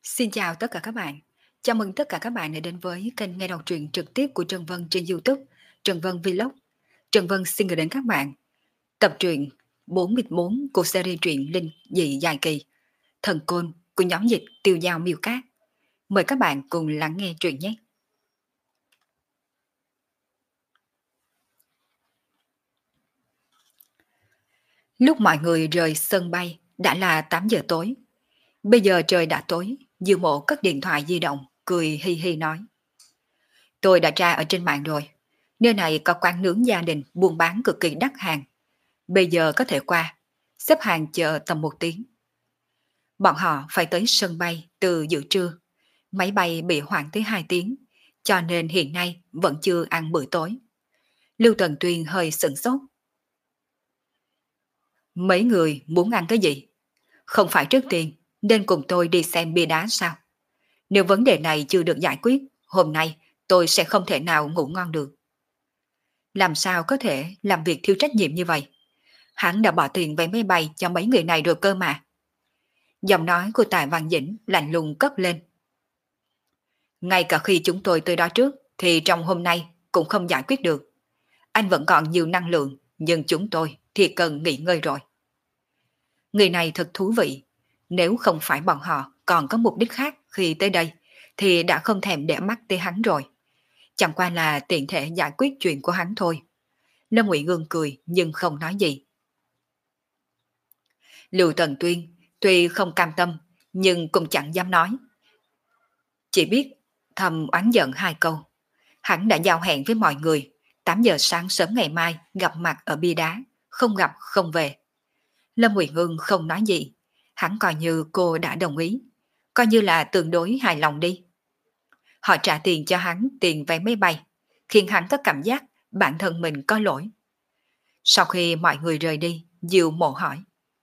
Xin chào tất cả các bạn. Chào mừng tất cả các bạn đã đến với kênh nghe đọc truyện trực tiếp của Trần Vân trên YouTube, Trần Vân Vlog. Trần Vân xin gửi đến các bạn tập truyện 44 của series truyện Linh dị dài kỳ, Thần Côn của nhóm dịch Tiêu Dao Miêu Cát. Mời các bạn cùng lắng nghe truyện nhé. Lúc mọi người rời sân bay đã là 8 giờ tối. Bây giờ trời đã tối, Diêu Mộ cất điện thoại di động, cười hi hi nói. Tôi đã tra ở trên mạng rồi. Nơi này có quán nướng gia đình buôn bán cực kỳ đắt hàng. Bây giờ có thể qua, xếp hàng chờ tầm 1 tiếng. Bọn họ phải tới sân bay từ giữa trưa. Máy bay bị hoãn tới 2 tiếng, cho nên hiện nay vẫn chưa ăn bữa tối. Lưu Tần Tuyên hơi sửng sốt. Mấy người muốn ăn cái gì? Không phải trước tiên nên cùng tôi đi xem bia đá sao? Nếu vấn đề này chưa được giải quyết, hôm nay tôi sẽ không thể nào ngủ ngon được. Làm sao có thể làm việc thiếu trách nhiệm như vậy? Hắn đã bỏ tiền vé máy bay cho mấy người này rồi cơ mà. Giọng nói của Tài Văn Dĩnh lạnh lùng cất lên. Ngay cả khi chúng tôi tới đó trước thì trong hôm nay cũng không giải quyết được. Anh vẫn còn nhiều năng lượng, nhưng chúng tôi thì cần nghỉ ngơi rồi. Người này thật thú vị. Nếu không phải bọn họ còn có mục đích khác khi tới đây thì đã không thèm để mắt tới hắn rồi. Chẳng qua là tiện thể giải quyết chuyện của hắn thôi. Lâm Ngụy Ngương cười nhưng không nói gì. Lưu Tần Tuyên tuy không cam tâm nhưng cũng chẳng dám nói. Chỉ biết thầm oán giận 2 câu. Hắn đã giao hẹn với mọi người 8 giờ sáng sớm ngày mai gặp mặt ở bia đá, không gặp không về. Lâm Ngụy Ngưng không nói gì, hắn coi như cô đã đồng ý, coi như là tương đối hài lòng đi. Họ trả tiền cho hắn tiền vé máy bay, khiến hắn có cảm giác bản thân mình có lỗi. Sau khi mọi người rời đi, Diêu Mộ hỏi.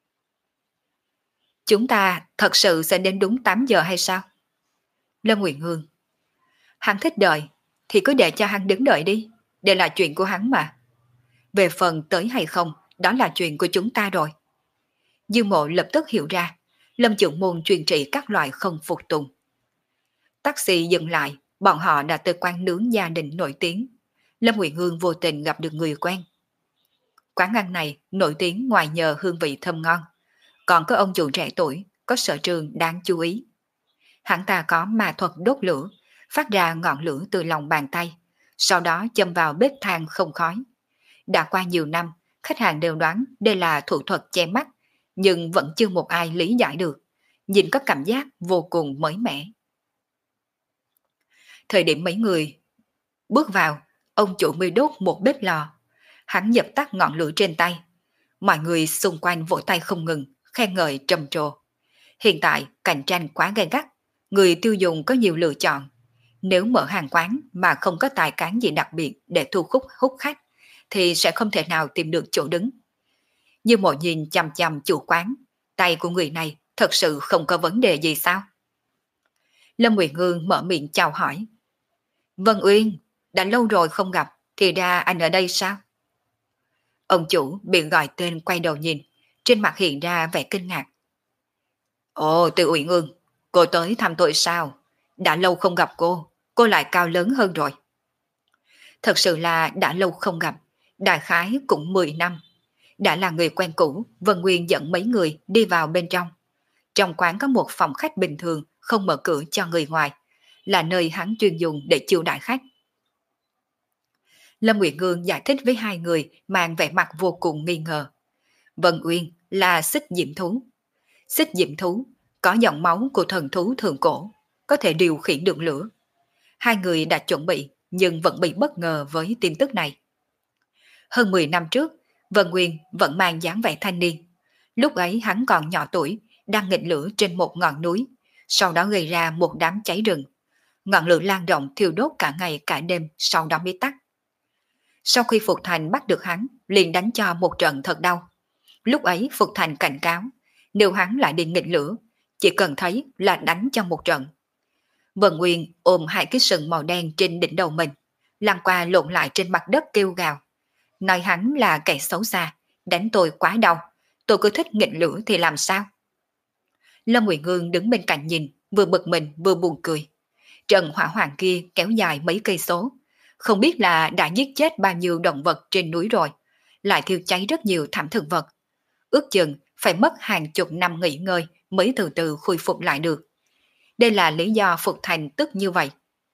Chúng ta thật sự sẽ đến đúng 8 giờ hay sao? Lâm Nguyện Hương. Hắn thích đợi, thì cứ để cho hắn đứng đợi đi. Đây là chuyện của hắn mà. Về phần tới hay không, đó là chuyện của chúng ta rồi. Dương Mộ lập tức hiểu ra, Lâm Trưởng Môn truyền trị các loại không phục tùng. Taxi dừng lại, bọn họ đã tới quán nướng gia đình nổi tiếng. Lâm Nguyện Hương vô tình gặp được người quen. Quán ăn này nổi tiếng ngoài nhờ hương vị thơm ngon, còn có ông chủ trẻ tuổi, có sở trường đáng chú ý. Hắn ta có ma thuật đốt lửa, phát ra ngọn lửa từ lòng bàn tay, sau đó châm vào bếp than không khói. Đã qua nhiều năm, khách hàng đều đoán đây là thủ thuật che mắt, nhưng vẫn chưa một ai lý giải được. Nhìn có cảm giác vô cùng mới mẻ. Thời điểm mấy người bước vào, ông chủ mới đốt một bếp lò. Hắn dập tắt ngọn lửa trên tay. Mọi người xung quanh vỗ tay không ngừng, khen ngợi trầm trồ. Hiện tại cạnh tranh quá gay gắt, người tiêu dùng có nhiều lựa chọn. Nếu mở hàng quán mà không có tài cán gì đặc biệt để thu hút khách, thì sẽ không thể nào tìm được chỗ đứng. Như Mộ nhìn chằm chằm chủ quán, tay của người này thật sự không có vấn đề gì sao? Lâm Nguyệt Ngương mở miệng chào hỏi. Vân Uyên, đã lâu rồi không gặp, thì ra anh ở đây sao? Ông chủ bị gọi tên quay đầu nhìn, trên mặt hiện ra vẻ kinh ngạc. Ồ, Từ Uyển Ương, cô tới thăm tôi sao? Đã lâu không gặp cô lại cao lớn hơn rồi. Thật sự là đã lâu không gặp, đại khái cũng 10 năm. Đã là người quen cũ, Vân Nguyên dẫn mấy người đi vào bên trong. Trong quán có một phòng khách bình thường, không mở cửa cho người ngoài, là nơi hắn chuyên dùng để chiêu đãi khách. Lâm Nguyệt Ngương giải thích với hai người mang vẻ mặt vô cùng nghi ngờ. Vân Uyên là xích diệm thú. Xích diệm thú có dòng máu của thần thú thượng cổ, có thể điều khiển được lửa. Hai người đã chuẩn bị nhưng vẫn bị bất ngờ với tin tức này. Hơn 10 năm trước, Vân Nguyên vẫn mang dáng vẻ thanh niên. Lúc ấy hắn còn nhỏ tuổi, đang nghịch lửa trên một ngọn núi, sau đó gây ra một đám cháy rừng. Ngọn lửa lan rộng thiêu đốt cả ngày cả đêm, sau đó mới tắt. Sau khi Phục Thành bắt được hắn, liền đánh cho một trận thật đau. Lúc ấy Phục Thành cảnh cáo, nếu hắn lại đi nghịch lửa, chỉ cần thấy là đánh cho một trận. Vân Nguyên ôm hai cái sừng màu đen trên đỉnh đầu mình, lăn qua lộn lại trên mặt đất kêu gào. Nói hắn là kẻ xấu xa, đánh tôi quá đau, tôi cứ thích nghịch lửa thì làm sao? Lâm Nguyệt Ngương đứng bên cạnh nhìn, vừa bực mình vừa buồn cười. Trận hỏa hoạn kia kéo dài mấy cây số, không biết là đã giết chết bao nhiêu động vật trên núi rồi, lại thiêu cháy rất nhiều thảm thực vật. Ước chừng phải mất hàng chục năm nghỉ ngơi mới từ từ khôi phục lại được. Đây là lý do Phục Thành tức như vậy.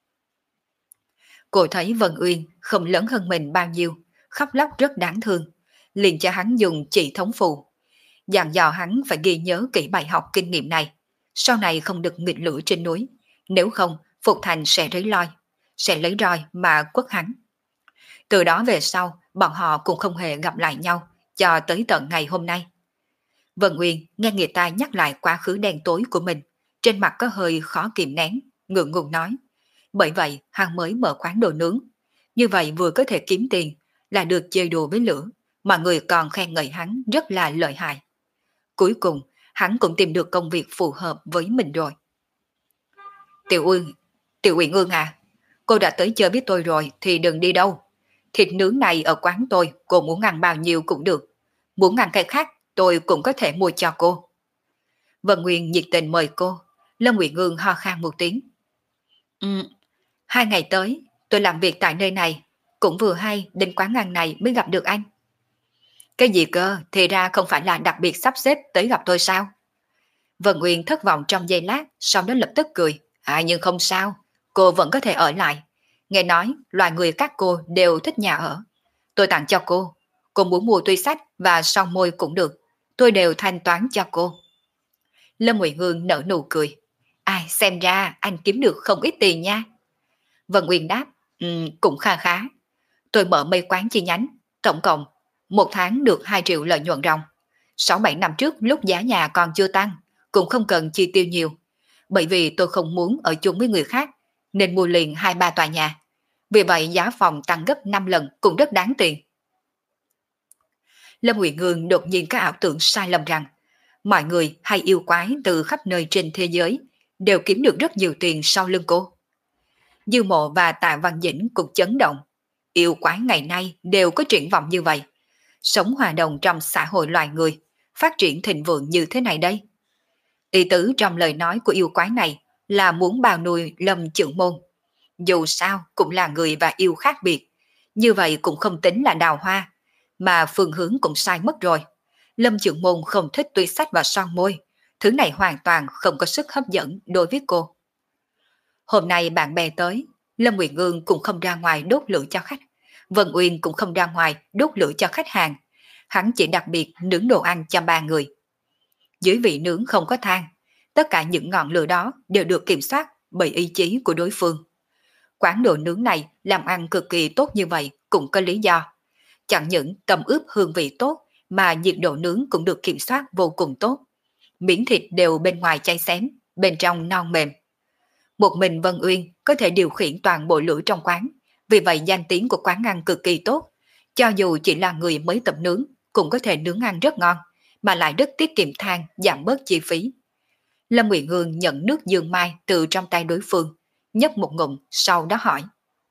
Cô thấy Vân Uyên không lớn hơn mình bao nhiêu, khóc lóc rất đáng thương, liền cho hắn dùng chỉ thống phù, dặn dò hắn phải ghi nhớ kỹ bài học kinh nghiệm này, sau này không được nghịch lửa trên núi, nếu không Phục Thành sẽ sẽ lấy roi mà quất hắn. Từ đó về sau, bọn họ cũng không hề gặp lại nhau, cho tới tận ngày hôm nay. Vân Uyên nghe người ta nhắc lại quá khứ đen tối của mình, trên mặt có hơi khó kìm nén, ngượng ngùng nói. Bởi vậy hắn mới mở quán đồ nướng. Như vậy vừa có thể kiếm tiền, là được chơi đùa với lửa, mà người còn khen ngợi hắn rất là lợi hại. Cuối cùng, hắn cũng tìm được công việc phù hợp với mình rồi. Tiểu Uyên, Tiểu Uyên Ương à, cô đã tới chơi với tôi rồi thì đừng đi đâu. Thịt nướng này ở quán tôi, cô muốn ăn bao nhiêu cũng được. Muốn ăn cái khác, tôi cũng có thể mua cho cô. Vân Nguyên nhiệt tình mời cô. Lâm Nguyệt Ngương ho khan một tiếng. 2 ngày tới, tôi làm việc tại nơi này. Cũng vừa hay đến quán ăn này mới gặp được anh. Cái gì cơ, thì ra không phải là đặc biệt sắp xếp tới gặp tôi sao? Vân Nguyên thất vọng trong giây lát, sau đó lập tức cười. Nhưng không sao, cô vẫn có thể ở lại. Nghe nói, loài người các cô đều thích nhà ở. Tôi tặng cho cô muốn mua tuy sách và son môi cũng được. Tôi đều thanh toán cho cô. Lâm Nguyệt Hương nở nụ cười. Xem ra anh kiếm được không ít tiền nha. Vân Nguyên đáp, cũng kha khá. Tôi mở mấy quán chi nhánh, tổng cộng 1 tháng được 2 triệu lợi nhuận ròng. 6-7 năm trước lúc giá nhà còn chưa tăng, cũng không cần chi tiêu nhiều. Bởi vì tôi không muốn ở chung với người khác, nên mua liền 2-3 tòa nhà. Vì vậy giá phòng tăng gấp 5 lần cũng rất đáng tiền. Lâm Nguyệt Ngương đột nhiên có ảo tưởng sai lầm rằng mọi người hay yêu quái từ khắp nơi trên thế giới đều kiếm được rất nhiều tiền sau lưng cô. Dư Mộ và Tạ Văn Dĩnh cũng chấn động. Yêu quái ngày nay đều có triển vọng như vậy. Sống hòa đồng trong xã hội loài người, phát triển thịnh vượng như thế này đây. Ý tứ trong lời nói của yêu quái này là muốn bào nuôi Lâm Chưởng Môn. Dù sao cũng là người và yêu khác biệt, như vậy cũng không tính là đào hoa, mà phương hướng cũng sai mất rồi. Lâm Chưởng Môn không thích tuy sách và son môi, thứ này hoàn toàn không có sức hấp dẫn đối với cô. Hôm nay bạn bè tới, Lâm Nguyệt Ngương cũng không ra ngoài đốt lửa cho khách, Vân Uyên cũng không ra ngoài đốt lửa cho khách hàng. Hắn chỉ đặc biệt nướng đồ ăn cho 3 người. Dưới vị nướng không có than, tất cả những ngọn lửa đó đều được kiểm soát bởi ý chí của đối phương. Quán đồ nướng này làm ăn cực kỳ tốt như vậy cũng có lý do. Chẳng những tầm ướp hương vị tốt mà nhiệt độ nướng cũng được kiểm soát vô cùng tốt. Miếng thịt đều bên ngoài cháy xém, bên trong non mềm. Một mình Vân Uyên có thể điều khiển toàn bộ lửa trong quán, vì vậy danh tiếng của quán ăn cực kỳ tốt. Cho dù chỉ là người mới tập nướng, cũng có thể nướng ăn rất ngon, mà lại rất tiết kiệm than, giảm bớt chi phí. Lâm Nguyệt Hương nhận nước dương mai từ trong tay đối phương, nhấp một ngụm, sau đó hỏi.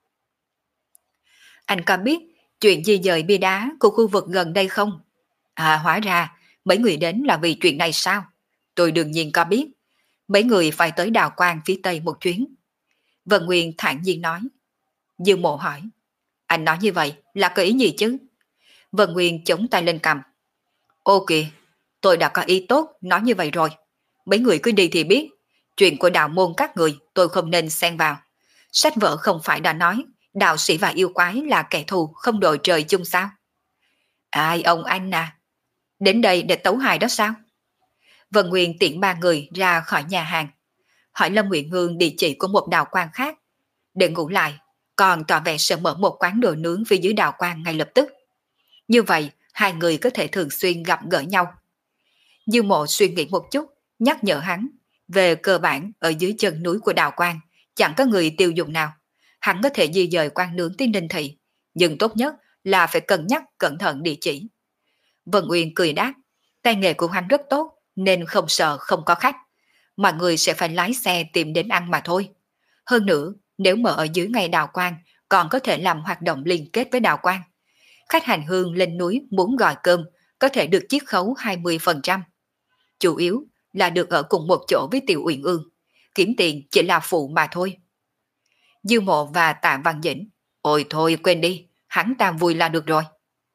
Anh có biết chuyện di dời bia đá của khu vực gần đây không? Hóa ra, mấy người đến là vì chuyện này sao? Tôi đương nhiên có biết. Mấy người phải tới Đào Quang phía Tây một chuyến. Vân Nguyên thản nhiên nói. Dương Mộ hỏi. Anh nói như vậy là có ý gì chứ? Vân Nguyên chống tay lên cằm. Ô kìa, tôi đã có ý tốt nói như vậy rồi. Mấy người cứ đi thì biết. Chuyện của đạo môn các người tôi không nên xen vào. Sách vở không phải đã nói đạo sĩ và yêu quái là kẻ thù không đội trời chung sao? Ai ông anh à? Đến đây để tấu hài đó sao? Vân Nguyên tiễn 3 người ra khỏi nhà hàng. Hỏi Lâm Nguyệt Hương địa chỉ của một đạo quan khác. Để ngủ lại, còn tỏ vẻ sẽ mở một quán đồ nướng phía dưới đạo quan ngay lập tức. Như vậy, 2 người có thể thường xuyên gặp gỡ nhau. Dư Mộ suy nghĩ một chút, nhắc nhở hắn. Về cơ bản, ở dưới chân núi của đạo quan, chẳng có người tiêu dùng nào. Hắn có thể di dời quan nướng tới Ninh Thị, nhưng tốt nhất là phải cân nhắc cẩn thận địa chỉ. Vân Uyên cười đáp, tay nghề của hắn rất tốt, nên không sợ không có khách. Mọi người sẽ phải lái xe tìm đến ăn mà thôi. Hơn nữa, nếu mở ở dưới ngay đạo quan, còn có thể làm hoạt động liên kết với đạo quan. Khách hành hương lên núi muốn gọi cơm, có thể được chiết khấu 20%. Chủ yếu là được ở cùng một chỗ với Tiểu Uyển Ương. kiếm tiền chỉ là phụ mà thôi. Dư Mộ và Tạ Văn Dĩnh, ôi thôi quên đi, hắn ta vui là được rồi.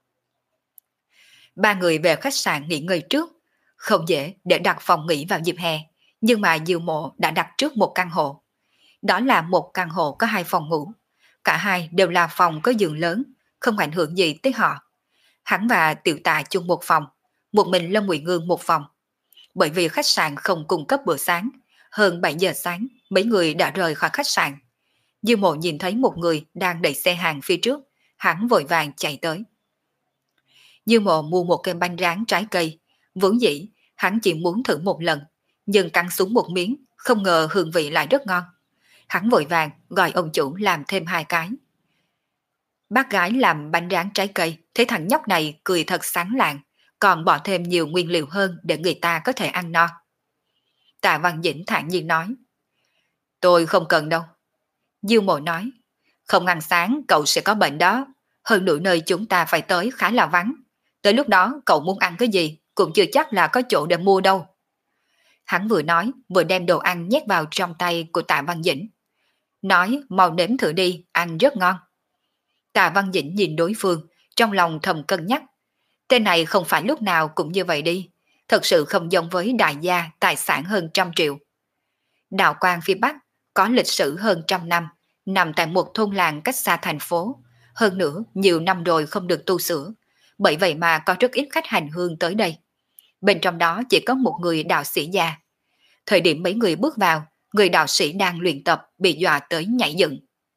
Ba người về khách sạn nghỉ ngơi trước. Không dễ để đặt phòng nghỉ vào dịp hè, nhưng mà Dư Mộ đã đặt trước một căn hộ. Đó là một căn hộ có 2 phòng ngủ. Cả hai đều là phòng có giường lớn, không ảnh hưởng gì tới họ. Hắn và Tiểu Tạ chung một phòng, một mình Lâm Ngụy Ngương một phòng. Bởi vì khách sạn không cung cấp bữa sáng, hơn 7 giờ sáng, mấy người đã rời khỏi khách sạn. Dư Mộ nhìn thấy một người đang đẩy xe hàng phía trước, hắn vội vàng chạy tới. Dư Mộ mua một cây bánh rán trái cây, vốn dĩ hắn chỉ muốn thử một lần, nhưng cắn xuống một miếng, không ngờ hương vị lại rất ngon. Hắn vội vàng gọi ông chủ làm thêm 2 cái. Bác gái làm bánh rán trái cây, thấy thằng nhóc này cười thật sáng lạng, còn bỏ thêm nhiều nguyên liệu hơn để người ta có thể ăn no. Tạ Văn Dĩnh thản nhiên nói, tôi không cần đâu. Dư Mộ nói, không ăn sáng cậu sẽ có bệnh đó, hơn nữa nơi chúng ta phải tới khá là vắng. Tới lúc đó cậu muốn ăn cái gì cũng chưa chắc là có chỗ để mua đâu. Hắn vừa nói vừa đem đồ ăn nhét vào trong tay của Tạ Văn Dĩnh. Nói mau nếm thử đi, ăn rất ngon. Tạ Văn Dĩnh nhìn đối phương, trong lòng thầm cân nhắc. Tên này không phải lúc nào cũng như vậy đi, thật sự không giống với đại gia tài sản hơn 100 triệu. Đạo Quan phía Bắc có lịch sử hơn 100 năm, nằm tại một thôn làng cách xa thành phố. Hơn nữa, nhiều năm rồi không được tu sửa, bởi vậy mà có rất ít khách hành hương tới đây. Bên trong đó chỉ có một người đạo sĩ già. Thời điểm mấy người bước vào, người đạo sĩ đang luyện tập bị dọa tới nhảy dựng.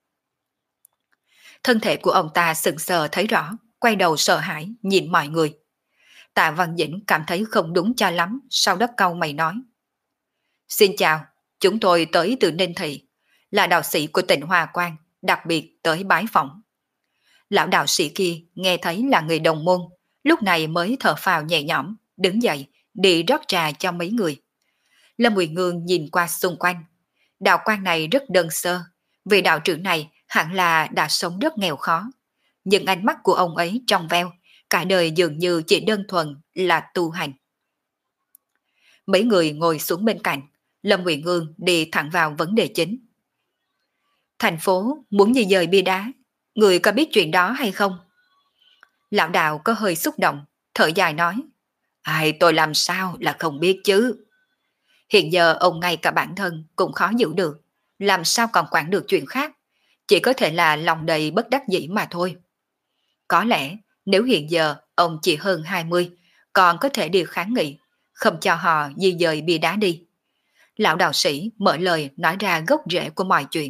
Thân thể của ông ta sững sờ thấy rõ, quay đầu sợ hãi nhìn mọi người. Tạ Văn Dĩnh cảm thấy không đúng cho lắm, sau đó cau mày nói. Xin chào, chúng tôi tới từ Ninh Thị, là đạo sĩ của tỉnh Hoa Quang, đặc biệt tới bái phỏng. Lão đạo sĩ kia nghe thấy là người đồng môn, lúc này mới thở phào nhẹ nhõm, đứng dậy, đi rót trà cho mấy người. Lâm Ngụy Ngương nhìn qua xung quanh. Đạo quan này rất đơn sơ, vì đạo trưởng này hẳn là đã sống rất nghèo khó. Nhưng ánh mắt của ông ấy trong veo, cả đời dường như chỉ đơn thuần là tu hành. Mấy người ngồi xuống bên cạnh, Lâm Ngụy Ngương đi thẳng vào vấn đề chính. Thành phố muốn di dời bia đá, người có biết chuyện đó hay không? Lão đạo có hơi xúc động, thở dài nói. Ai tôi làm sao là không biết chứ. Hiện giờ ông ngay cả bản thân cũng khó giữ được, làm sao còn quản được chuyện khác, chỉ có thể là lòng đầy bất đắc dĩ mà thôi. Có lẽ nếu hiện giờ ông chỉ hơn 20, còn có thể đi kháng nghị, không cho họ di dời bia đá đi. Lão đạo sĩ mở lời nói ra gốc rễ của mọi chuyện.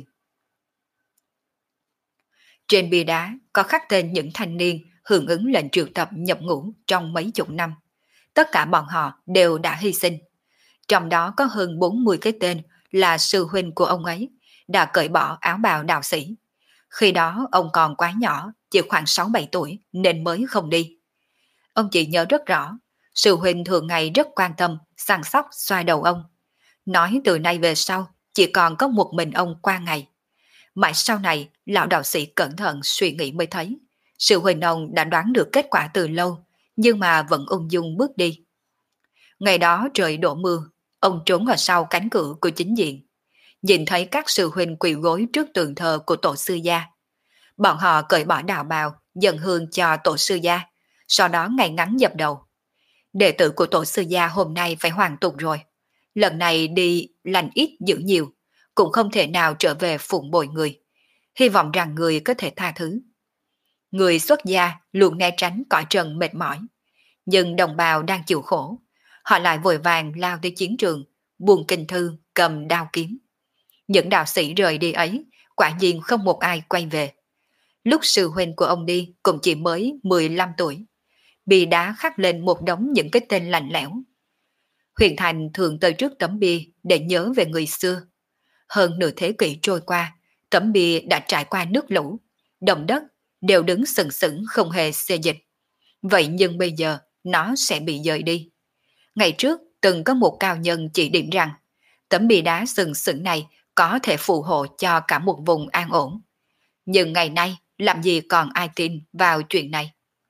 Trên bia đá có khắc tên những thanh niên hưởng ứng lệnh triệu tập nhập ngũ trong mấy chục năm. Tất cả bọn họ đều đã hy sinh. Trong đó có hơn 40 cái tên là sư huynh của ông ấy, đã cởi bỏ áo bào đạo sĩ. Khi đó ông còn quá nhỏ, chỉ khoảng 6-7 tuổi nên mới không đi. Ông chỉ nhớ rất rõ, sư huynh thường ngày rất quan tâm, săn sóc xoa đầu ông. Nói từ nay về sau, chỉ còn có một mình ông qua ngày. Mãi sau này, lão đạo sĩ cẩn thận suy nghĩ mới thấy, sư huynh ông đã đoán được kết quả từ lâu, nhưng mà vẫn ung dung bước đi. Ngày đó trời đổ mưa, ông trốn ở sau cánh cửa của chính viện. Nhìn thấy các sư huynh quỳ gối trước tường thờ của tổ sư gia. Bọn họ cởi bỏ đạo bào, dâng hương cho tổ sư gia, sau đó ngày ngắn dập đầu. Đệ tử của tổ sư gia hôm nay phải hoàn tục rồi. Lần này đi lành ít giữ nhiều, cũng không thể nào trở về phụng bồi người. Hy vọng rằng người có thể tha thứ. Người xuất gia luôn né tránh cõi trần mệt mỏi. Nhưng đồng bào đang chịu khổ. Họ lại vội vàng lao tới chiến trường, buông kinh thư, cầm đao kiếm. Những đạo sĩ rời đi ấy, quả nhiên không một ai quay về. Lúc sư huynh của ông đi cũng chỉ mới 15 tuổi. Bia đá khắc lên một đống những cái tên lạnh lẽo. Huyền Thành thường tới trước tấm bia để nhớ về người xưa. Hơn nửa thế kỷ trôi qua, tấm bia đã trải qua nước lũ, động đất, đều đứng sừng sững không hề xê dịch. Vậy nhưng bây giờ nó sẽ bị dời đi. Ngày trước từng có một cao nhân chỉ điểm rằng tấm bia đá sừng sững này có thể phù hộ cho cả một vùng an ổn. Nhưng ngày nay làm gì còn ai tin vào chuyện này.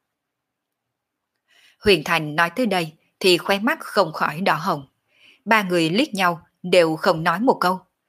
Huyền Thành nói tới đây thì khóe mắt không khỏi đỏ hồng. Ba người liếc nhau đều không nói một câu.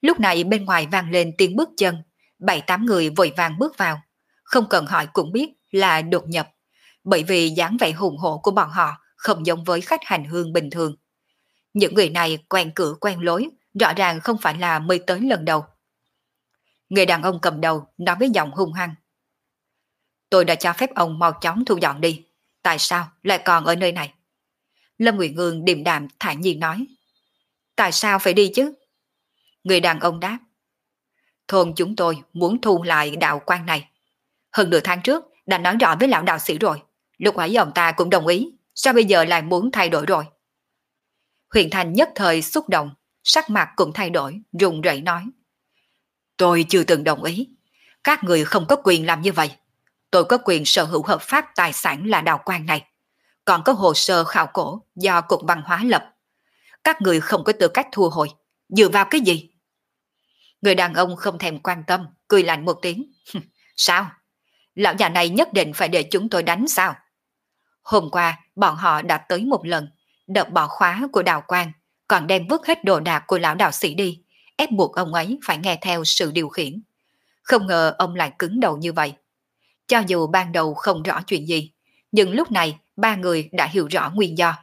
Lúc này bên ngoài vang lên tiếng bước chân, 7-8 người vội vàng bước vào. Không cần hỏi cũng biết là đột nhập, bởi vì dáng vẻ hùng hổ của bọn họ không giống với khách hành hương bình thường. Những người này quen cửa quen lối, rõ ràng không phải là mới tới lần đầu. Người đàn ông cầm đầu nói với giọng hung hăng. Tôi đã cho phép ông mau chóng thu dọn đi. Tại sao lại còn ở nơi này? Lâm Nguyệt Ngương điềm đạm thản nhiên nói. Tại sao phải đi chứ? Người đàn ông đáp. Thôn chúng tôi muốn thu lại đạo quan này. Hơn nửa tháng trước đã nói rõ với lão đạo sĩ rồi. Lúc ấy ông ta cũng đồng ý. Sao bây giờ lại muốn thay đổi rồi? Huyền Thành nhất thời xúc động, sắc mặt cũng thay đổi, run rẩy nói. Tôi chưa từng đồng ý. Các người không có quyền làm như vậy. Tôi có quyền sở hữu hợp pháp tài sản là đạo quan này. Còn có hồ sơ khảo cổ do Cục Văn hóa lập. Các người không có tư cách thu hồi. Dựa vào cái gì? Người đàn ông không thèm quan tâm, cười lạnh một tiếng. Sao? Lão già này nhất định phải để chúng tôi đánh sao? Hôm qua, bọn họ đã tới một lần, đập bỏ khóa của đạo quan, còn đem vứt hết đồ đạc của lão đạo sĩ đi, ép buộc ông ấy phải nghe theo sự điều khiển. Không ngờ ông lại cứng đầu như vậy. Cho dù ban đầu không rõ chuyện gì, nhưng lúc này ba người đã hiểu rõ nguyên do.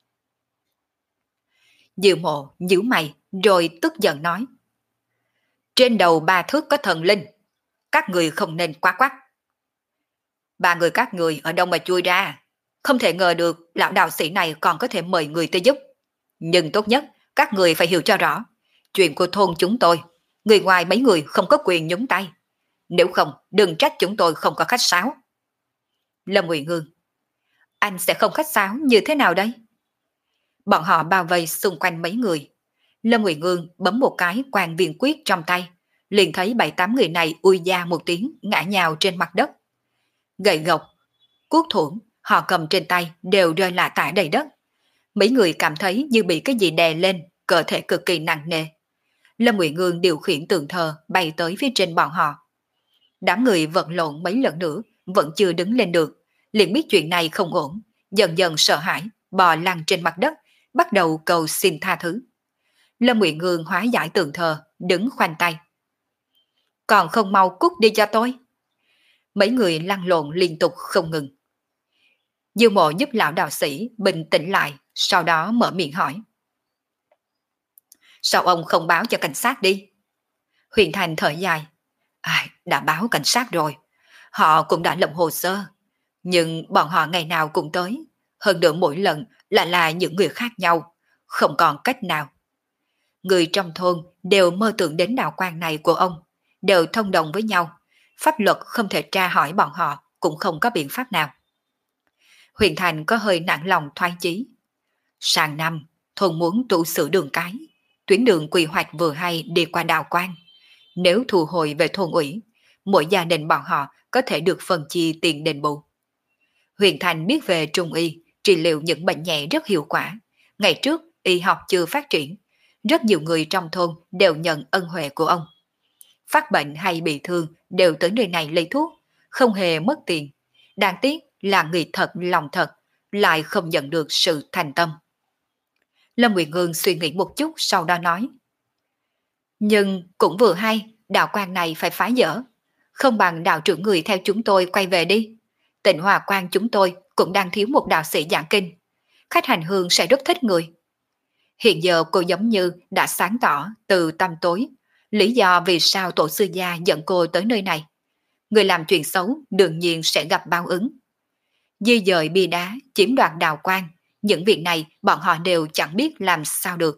Diệu Mộ nhíu mày rồi tức giận nói. Trên đầu 3 thước có thần linh, các người không nên quá quắc. Ba người các người ở đâu mà chui ra? Không thể ngờ được lão đạo sĩ này còn có thể mời người tới giúp. Nhưng tốt nhất các người phải hiểu cho rõ. Chuyện của thôn chúng tôi, người ngoài mấy người không có quyền nhúng tay. Nếu không, đừng trách chúng tôi không có khách sáo. Lâm Nguyệt Ngương. Anh sẽ không khách sáo như thế nào đây? Bọn họ bao vây xung quanh mấy người. Lâm Nguyệt Ngương bấm một cái quan viên quyết trong tay, liền thấy 7-8 người này ui da một tiếng ngã nhào trên mặt đất. Gậy gộc, cuốc thuẫn, họ cầm trên tay đều rơi lả tả đầy đất. Mấy người cảm thấy như bị cái gì đè lên, cơ thể cực kỳ nặng nề. Lâm Nguyệt Ngương điều khiển tượng thờ bay tới phía trên bọn họ. Đám người vật lộn mấy lần nữa vẫn chưa đứng lên được, liền biết chuyện này không ổn, dần dần sợ hãi, bò lăn trên mặt đất, bắt đầu cầu xin tha thứ. Lâm Nguyệt Ngương hóa giải tượng thờ, đứng khoanh tay. Còn không mau cút đi cho tôi. Mấy người lăn lộn liên tục không ngừng. Diêu Mộ giúp lão đạo sĩ bình tĩnh lại, sau đó mở miệng hỏi. Sao ông không báo cho cảnh sát đi? Huyền Thành thở dài. Đã báo cảnh sát rồi. Họ cũng đã lập hồ sơ. Nhưng bọn họ ngày nào cũng tới. Hơn nữa mỗi lần là những người khác nhau. Không còn cách nào. Người trong thôn đều mơ tưởng đến đạo quan này của ông. Đều thông đồng với nhau. Pháp luật không thể tra hỏi bọn họ. Cũng không có biện pháp nào. Huyền Thành có hơi nặng lòng thoái chí. Sang năm, thôn muốn tu sửa đường cái. Tuyến đường quy hoạch vừa hay đi qua đạo quan. Nếu thu hồi về thôn ủy, mỗi gia đình bọn họ có thể được phần chi tiền đền bù. Huyền Thành biết về trung y, trị liệu những bệnh nhẹ rất hiệu quả. Ngày trước, y học chưa phát triển. Rất nhiều người trong thôn đều nhận ân huệ của ông. Phát bệnh hay bị thương đều tới nơi này lấy thuốc, không hề mất tiền. Đáng tiếc là người thật lòng thật, lại không nhận được sự thành tâm. Lâm Nguyệt Ngương suy nghĩ một chút sau đó nói. Nhưng cũng vừa hay, đạo quan này phải phá dỡ. Không bằng đạo trưởng người theo chúng tôi quay về đi. Tịnh Hòa Quan chúng tôi cũng đang thiếu một đạo sĩ giảng kinh. Khách hành hương sẽ rất thích người. Hiện giờ cô giống như đã sáng tỏ từ tăm tối lý do vì sao tổ sư gia dẫn cô tới nơi này. Người làm chuyện xấu đương nhiên sẽ gặp báo ứng. Di dời bia đá, chiếm đoạt đạo quan, những việc này bọn họ đều chẳng biết làm sao được.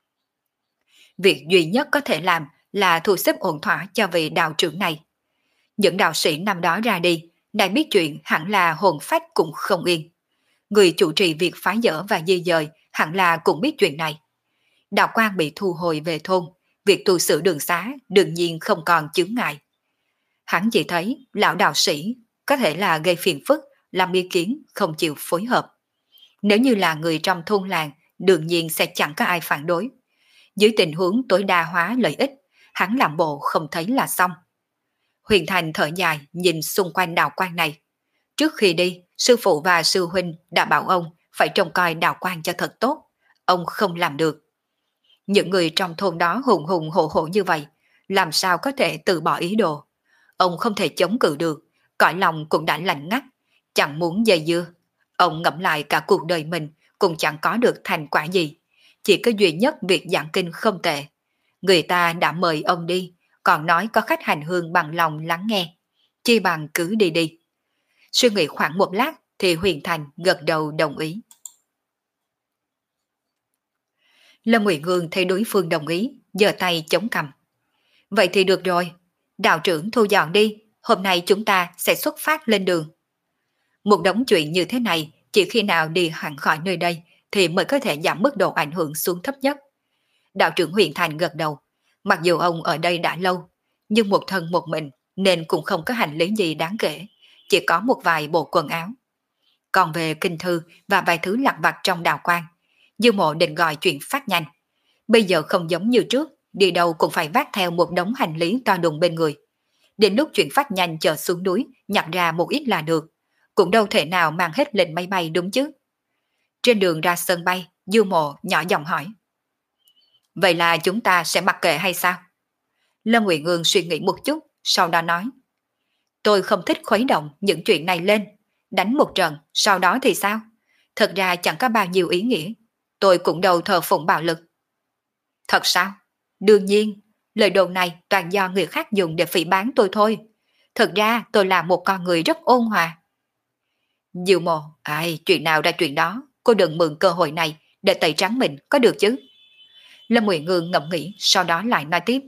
Việc duy nhất có thể làm là thu xếp ổn thỏa cho vị đạo trưởng này. Những đạo sĩ năm đó ra đi, nay biết chuyện hẳn là hồn phách cũng không yên. Người chủ trì việc phá dỡ và di dời hẳn là cũng biết chuyện này. Đạo quan bị thu hồi về thôn, việc tu sửa đường xá đương nhiên không còn chướng ngại. Hắn chỉ thấy lão đạo sĩ có thể là gây phiền phức, làm ý kiến không chịu phối hợp. Nếu như là người trong thôn làng, đương nhiên sẽ chẳng có ai phản đối. Dưới tình huống tối đa hóa lợi ích, hắn làm bộ không thấy là xong. Huyền Thành thở dài nhìn xung quanh đạo quan này. Trước khi đi, sư phụ và sư huynh đã bảo ông phải trông coi đạo quan cho thật tốt. Ông không làm được. Những người trong thôn đó hùng hùng hổ hổ như vậy, làm sao có thể từ bỏ ý đồ. Ông không thể chống cự được, cõi lòng cũng đã lạnh ngắt, chẳng muốn dây dưa. Ông ngẫm lại cả cuộc đời mình cũng chẳng có được thành quả gì. Chỉ có duy nhất việc giảng kinh không tệ. Người ta đã mời ông đi, còn nói có khách hành hương bằng lòng lắng nghe. Chi bằng cứ đi đi. Suy nghĩ khoảng một lát thì Huyền Thành gật đầu đồng ý. Lâm Ngụy Ngương thấy đối phương đồng ý, giơ tay chống cằm. Vậy thì được rồi, đạo trưởng thu dọn đi, hôm nay chúng ta sẽ xuất phát lên đường. Một đống chuyện như thế này, chỉ khi nào đi hẳn khỏi nơi đây thì mới có thể giảm mức độ ảnh hưởng xuống thấp nhất. Đạo trưởng Huyền Thành gật đầu, mặc dù ông ở đây đã lâu, nhưng một thân một mình nên cũng không có hành lý gì đáng kể, chỉ có một vài bộ quần áo. Còn về kinh thư và vài thứ lặt vặt trong đạo quan, Dư Mộ định gọi chuyện phát nhanh. Bây giờ không giống như trước, đi đâu cũng phải vác theo một đống hành lý to đùng bên người. Đến lúc chuyện phát nhanh chờ xuống núi, nhặt ra một ít là được. Cũng đâu thể nào mang hết lên máy bay đúng chứ. Trên đường ra sân bay, Dư Mộ nhỏ giọng hỏi. Vậy là chúng ta sẽ mặc kệ hay sao? Lâm Ngụy Ngương suy nghĩ một chút, sau đó nói. Tôi không thích khuấy động những chuyện này lên. Đánh một trận, sau đó thì sao? Thật ra chẳng có bao nhiêu ý nghĩa. Tôi cũng đâu thờ phụng bạo lực. Thật sao? Đương nhiên, lời đồn này toàn do người khác dùng để phỉ báng tôi thôi. Thật ra tôi là một con người rất ôn hòa. Diệu Mộ, chuyện nào ra chuyện đó, cô đừng mượn cơ hội này để tẩy trắng mình, có được chứ? Lâm Ngụy Ngương ngẫm nghĩ, sau đó lại nói tiếp.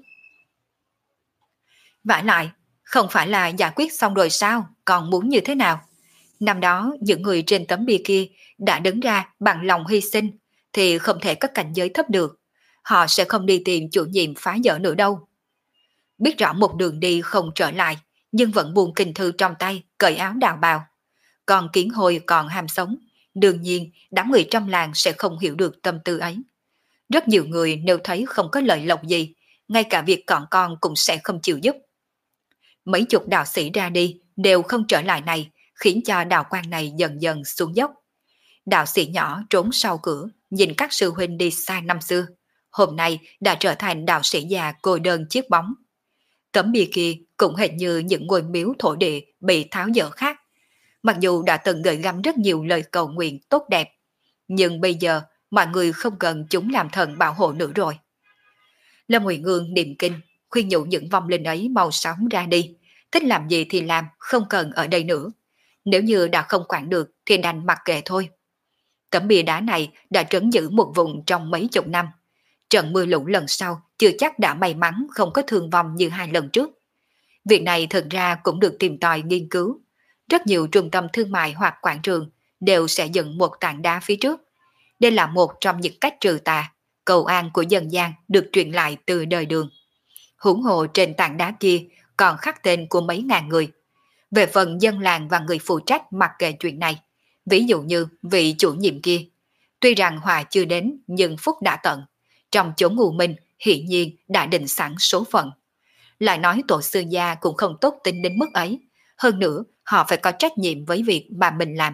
Vả lại, không phải là giải quyết xong rồi sao, còn muốn như thế nào? Năm đó, những người trên tấm bia kia đã đứng ra bằng lòng hy sinh, thì không thể có cảnh giới thấp được. Họ sẽ không đi tìm chủ nhiệm phá vỡ nữa đâu. Biết rõ một đường đi không trở lại, nhưng vẫn buông kinh thư trong tay, cởi áo đào bào. Còn Kiến Hồi còn ham sống, đương nhiên đám người trong làng sẽ không hiểu được tâm tư ấy. Rất nhiều người nếu thấy không có lợi lộc gì, ngay cả việc còn con cũng sẽ không chịu giúp. Mấy chục đạo sĩ ra đi đều không trở lại này, khiến cho đạo quan này dần dần xuống dốc. Đạo sĩ nhỏ trốn sau cửa, nhìn các sư huynh đi xa năm xưa. Hôm nay đã trở thành đạo sĩ già cô đơn chiếc bóng. Tấm bia kia cũng hệt như những ngôi miếu thổ địa bị tháo dỡ khác. Mặc dù đã từng gửi gắm rất nhiều lời cầu nguyện tốt đẹp, nhưng bây giờ mọi người không cần chúng làm thần bảo hộ nữa rồi. Lâm Ngụy Ngương niệm kinh, khuyên nhủ những vong linh ấy mau sớm ra đi. Thích làm gì thì làm, không cần ở đây nữa. Nếu như đã không quản được thì đành mặc kệ thôi. Tấm bia đá này đã trấn giữ một vùng trong mấy chục năm. Trận mưa lũ lần sau chưa chắc đã may mắn không có thương vong như hai lần trước. Việc này thực ra cũng được tìm tòi nghiên cứu. Rất nhiều trung tâm thương mại hoặc quảng trường đều sẽ dựng một tảng đá phía trước. Đây là một trong những cách trừ tà, cầu an của dân gian được truyền lại từ đời Đường. Huống hồ trên tảng đá kia còn khắc tên của mấy ngàn người. Về phần dân làng và người phụ trách mặc kệ chuyện này, ví dụ như vị chủ nhiệm kia, tuy rằng hòa chưa đến nhưng phúc đã tận, trong chốn u minh hiển nhiên đã định sẵn số phận. Lại nói tổ sư gia cũng không tốt tính đến mức ấy, hơn nữa họ phải có trách nhiệm với việc mà mình làm.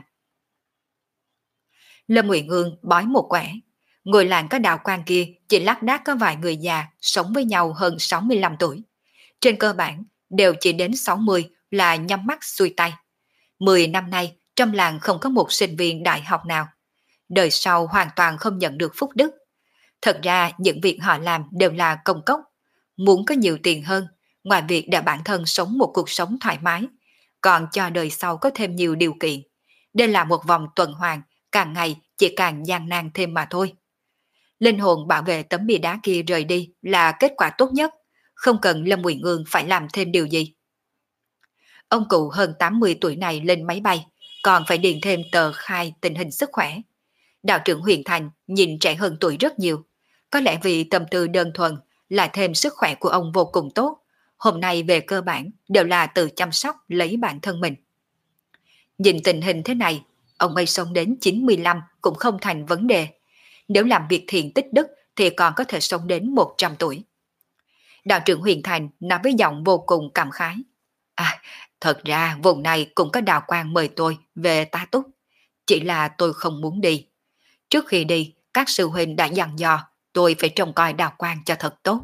Lâm Ngụy Ngương bói một quẻ, ngôi làng có đạo quan kia chỉ lác đác có vài người già sống với nhau hơn 65 tuổi. Trên cơ bản đều chỉ đến 60 là nhắm mắt xuôi tay. 10 năm nay trong làng không có một sinh viên đại học nào. Đời sau hoàn toàn không nhận được phúc đức. Thật ra những việc họ làm đều là công cốc. Muốn có nhiều tiền hơn, ngoài việc để bản thân sống một cuộc sống thoải mái, còn cho đời sau có thêm nhiều điều kiện. Đây là một vòng tuần hoàn, càng ngày chỉ càng gian nan thêm mà thôi. Linh hồn bảo vệ tấm bia đá kia rời đi là kết quả tốt nhất, không cần Lâm Ngụy Ngương phải làm thêm điều gì. Ông cụ hơn 80 tuổi này lên máy bay, còn phải điền thêm tờ khai tình hình sức khỏe. Đạo trưởng Huyền Thành nhìn trẻ hơn tuổi rất nhiều, có lẽ vì tâm tư đơn thuần, lại thêm sức khỏe của ông vô cùng tốt. Hôm nay về cơ bản đều là tự chăm sóc lấy bản thân mình. Nhìn tình hình thế này, ông ấy sống đến 95 cũng không thành vấn đề. Nếu làm việc thiện tích đức thì còn có thể sống đến 100 tuổi. Đạo trưởng Huyền Thành nói với giọng vô cùng cảm khái. Thật ra vùng này cũng có đạo quan mời tôi về tá túc. Chỉ là tôi không muốn đi. Trước khi đi, các sư huynh đã dặn dò, tôi phải trông coi đào quang cho thật tốt.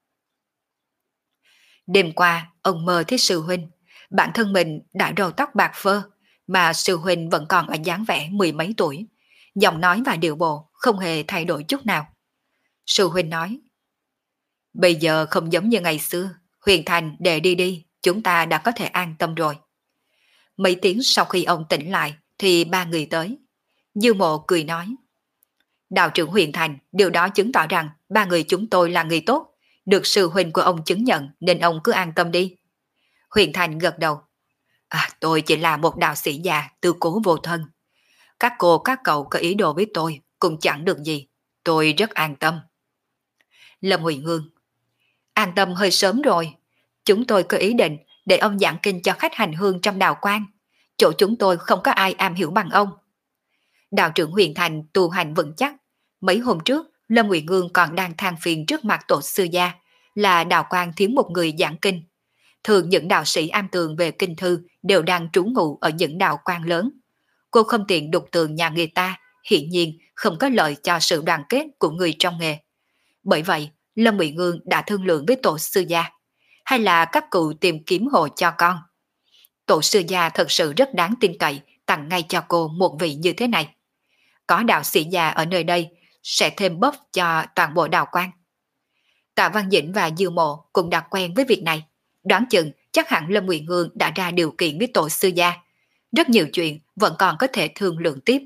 Đêm qua, ông mơ thấy sư huynh, bản thân mình đã râu tóc bạc phơ, mà sư huynh vẫn còn ở dáng vẻ mười mấy tuổi, giọng nói và điệu bộ không hề thay đổi chút nào. Sư huynh nói, bây giờ không giống như ngày xưa, Huyền Thành để đi đi, chúng ta đã có thể an tâm rồi. Mấy tiếng sau khi ông tỉnh lại thì ba người tới. Dư Mộ cười nói, đạo trưởng Huyền Thành, điều đó chứng tỏ rằng ba người chúng tôi là người tốt, được sư huynh của ông chứng nhận nên ông cứ an tâm đi. Huyền Thành gật đầu, tôi chỉ là một đạo sĩ già tư cố vô thân. Các cô các cậu có ý đồ với tôi cũng chẳng được gì, tôi rất an tâm. Lâm Huỳnh Hương, an tâm hơi sớm rồi, chúng tôi có ý định để ông giảng kinh cho khách hành hương trong đạo quan. Chỗ chúng tôi không có ai am hiểu bằng ông. Đạo trưởng Huyền Thành tu hành vững chắc. Mấy hôm trước, Lâm Nguyệt Ngương còn đang than phiền trước mặt tổ sư gia là đạo quan thiếu một người giảng kinh. Thường những đạo sĩ am tường về kinh thư đều đang trú ngụ ở những đạo quan lớn. Cô không tiện đục tường nhà người ta, hiển nhiên không có lợi cho sự đoàn kết của người trong nghề. Bởi vậy, Lâm Nguyệt Ngương đã thương lượng với tổ sư gia, hay là các cụ tìm kiếm hộ cho con. Tổ sư gia thật sự rất đáng tin cậy, tặng ngay cho cô một vị như thế này. Có đạo sĩ già ở nơi đây sẽ thêm bóp cho toàn bộ đạo quan. Tạ Văn Dĩnh và Dư Mộ cũng đã quen với việc này, đoán chừng chắc hẳn Lâm Nguyệt Ngương đã ra điều kiện với tổ sư gia. Rất nhiều chuyện vẫn còn có thể thương lượng tiếp.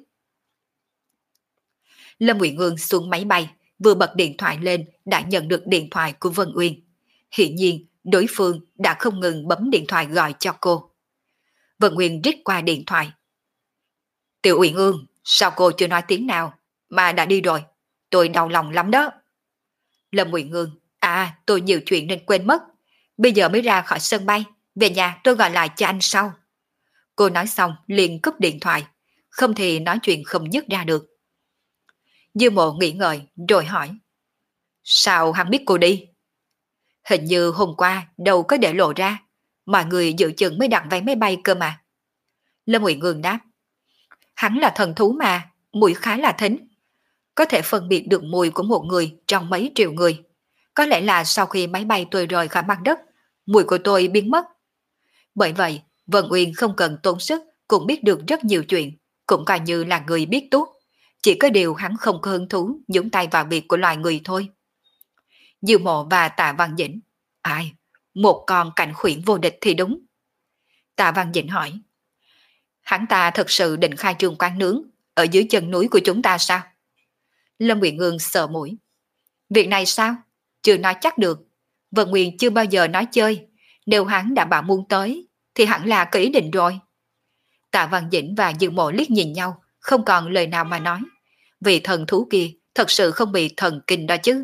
Lâm Nguyệt Ngương xuống máy bay, vừa bật điện thoại lên đã nhận được điện thoại của Vân Uyên. Hiển nhiên, đối phương đã không ngừng bấm điện thoại gọi cho cô. Vân Uyên rít qua điện thoại. Tiểu Uyên Ương, sao cô chưa nói tiếng nào mà đã đi rồi? Tôi đau lòng lắm đó. Lâm Uyên Ương, tôi nhiều chuyện nên quên mất. Bây giờ mới ra khỏi sân bay, về nhà tôi gọi lại cho anh sau. Cô nói xong liền cúp điện thoại, không thì nói chuyện không dứt ra được. Dư Mộ nghĩ ngợi rồi hỏi, sao hắn biết cô đi? Hình như hôm qua đâu có để lộ ra, mọi người dự chừng mới đặt vé máy bay cơ mà. Lâm Uyển Ngương đáp, hắn là thần thú mà, mũi khá là thính, có thể phân biệt được mùi của một người trong mấy triệu người. Có lẽ là sau khi máy bay tôi rời khỏi mặt đất, mùi của tôi biến mất. Bởi vậy, Vân Uyên không cần tốn sức cũng biết được rất nhiều chuyện, cũng coi như là người biết tuốt. Chỉ có điều hắn không có hứng thú nhúng tay vào việc của loài người thôi. Dư Mộ và Tạ Văn Dĩnh, một con cảnh khuyển vô địch thì đúng. Tạ Văn Dĩnh hỏi, hắn ta thật sự định khai trương quán nướng ở dưới chân núi của chúng ta sao? Lâm Nguyệt Ngương sợ mũi, việc này sao? Chưa nói chắc được. Vân Nguyên chưa bao giờ nói chơi, nếu hắn đã bảo muốn tới thì hẳn là có ý định rồi. Tạ Văn Dĩnh và Dư Mộ liếc nhìn nhau, không còn lời nào mà nói, vì thần thú kia thật sự không bị thần kinh đó chứ.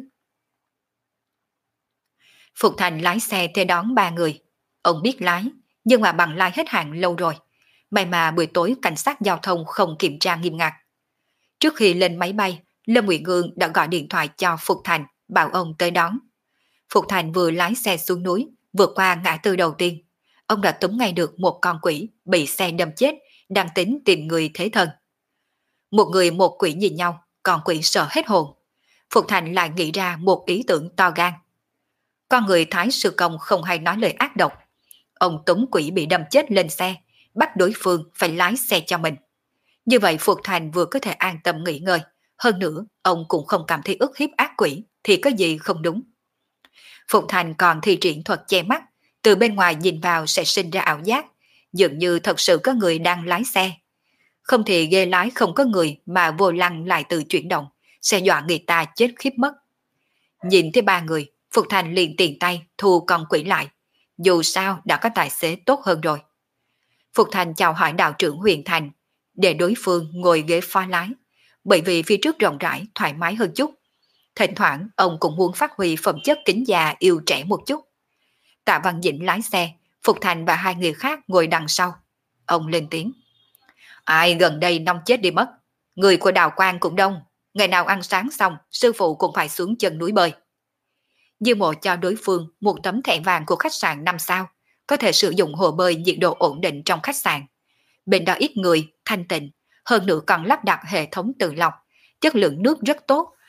Phục Thành lái xe tới đón ba người. Ông biết lái, nhưng mà bằng lái hết hạn lâu rồi. May mà buổi tối cảnh sát giao thông không kiểm tra nghiêm ngặt. Trước khi lên máy bay, Lâm Nguyệt Ngương đã gọi điện thoại cho Phục Thành, bảo ông tới đón. Phục Thành vừa lái xe xuống núi, vượt qua ngã tư đầu tiên. Ông đã túm ngay được một con quỷ bị xe đâm chết, đang tính tìm người thế thân. Một người một quỷ nhìn nhau, con quỷ sợ hết hồn. Phục Thành lại nghĩ ra một ý tưởng to gan. Con người Thái Sư Công không hay nói lời ác độc. Ông túm quỷ bị đâm chết lên xe, bắt đối phương phải lái xe cho mình. Như vậy Phục Thành vừa có thể an tâm nghỉ ngơi, hơn nữa ông cũng không cảm thấy ức hiếp ác quỷ thì có gì không đúng. Phục Thành còn thi triển thuật che mắt, từ bên ngoài nhìn vào sẽ sinh ra ảo giác, dường như thật sự có người đang lái xe. Không thì ghê lái không có người mà vô lăng lại tự chuyển động, sẽ dọa người ta chết khiếp mất. Nhìn thấy ba người, Phục Thành liền tiền tay thu con quỷ lại, dù sao đã có tài xế tốt hơn rồi. Phục Thành chào hỏi đạo trưởng Huyền Thành, để đối phương ngồi ghế phó lái, bởi vì phía trước rộng rãi, thoải mái hơn chút. Thỉnh thoảng ông cũng muốn phát huy phẩm chất kính già yêu trẻ một chút. Tạ Văn Dĩnh lái xe, Phục Thành và hai người khác ngồi đằng sau. Ông lên tiếng, ai gần đây nông chết đi mất, người của Đào Quang cũng đông, ngày nào ăn sáng xong sư phụ cũng phải xuống chân núi bơi. Dư Mộ cho đối phương một tấm thẻ vàng của khách sạn 5 sao, có thể sử dụng hồ bơi nhiệt độ ổn định trong khách sạn. Bên đó ít người, thanh tịnh, hơn nữa còn lắp đặt hệ thống tự lọc, chất lượng nước rất tốt,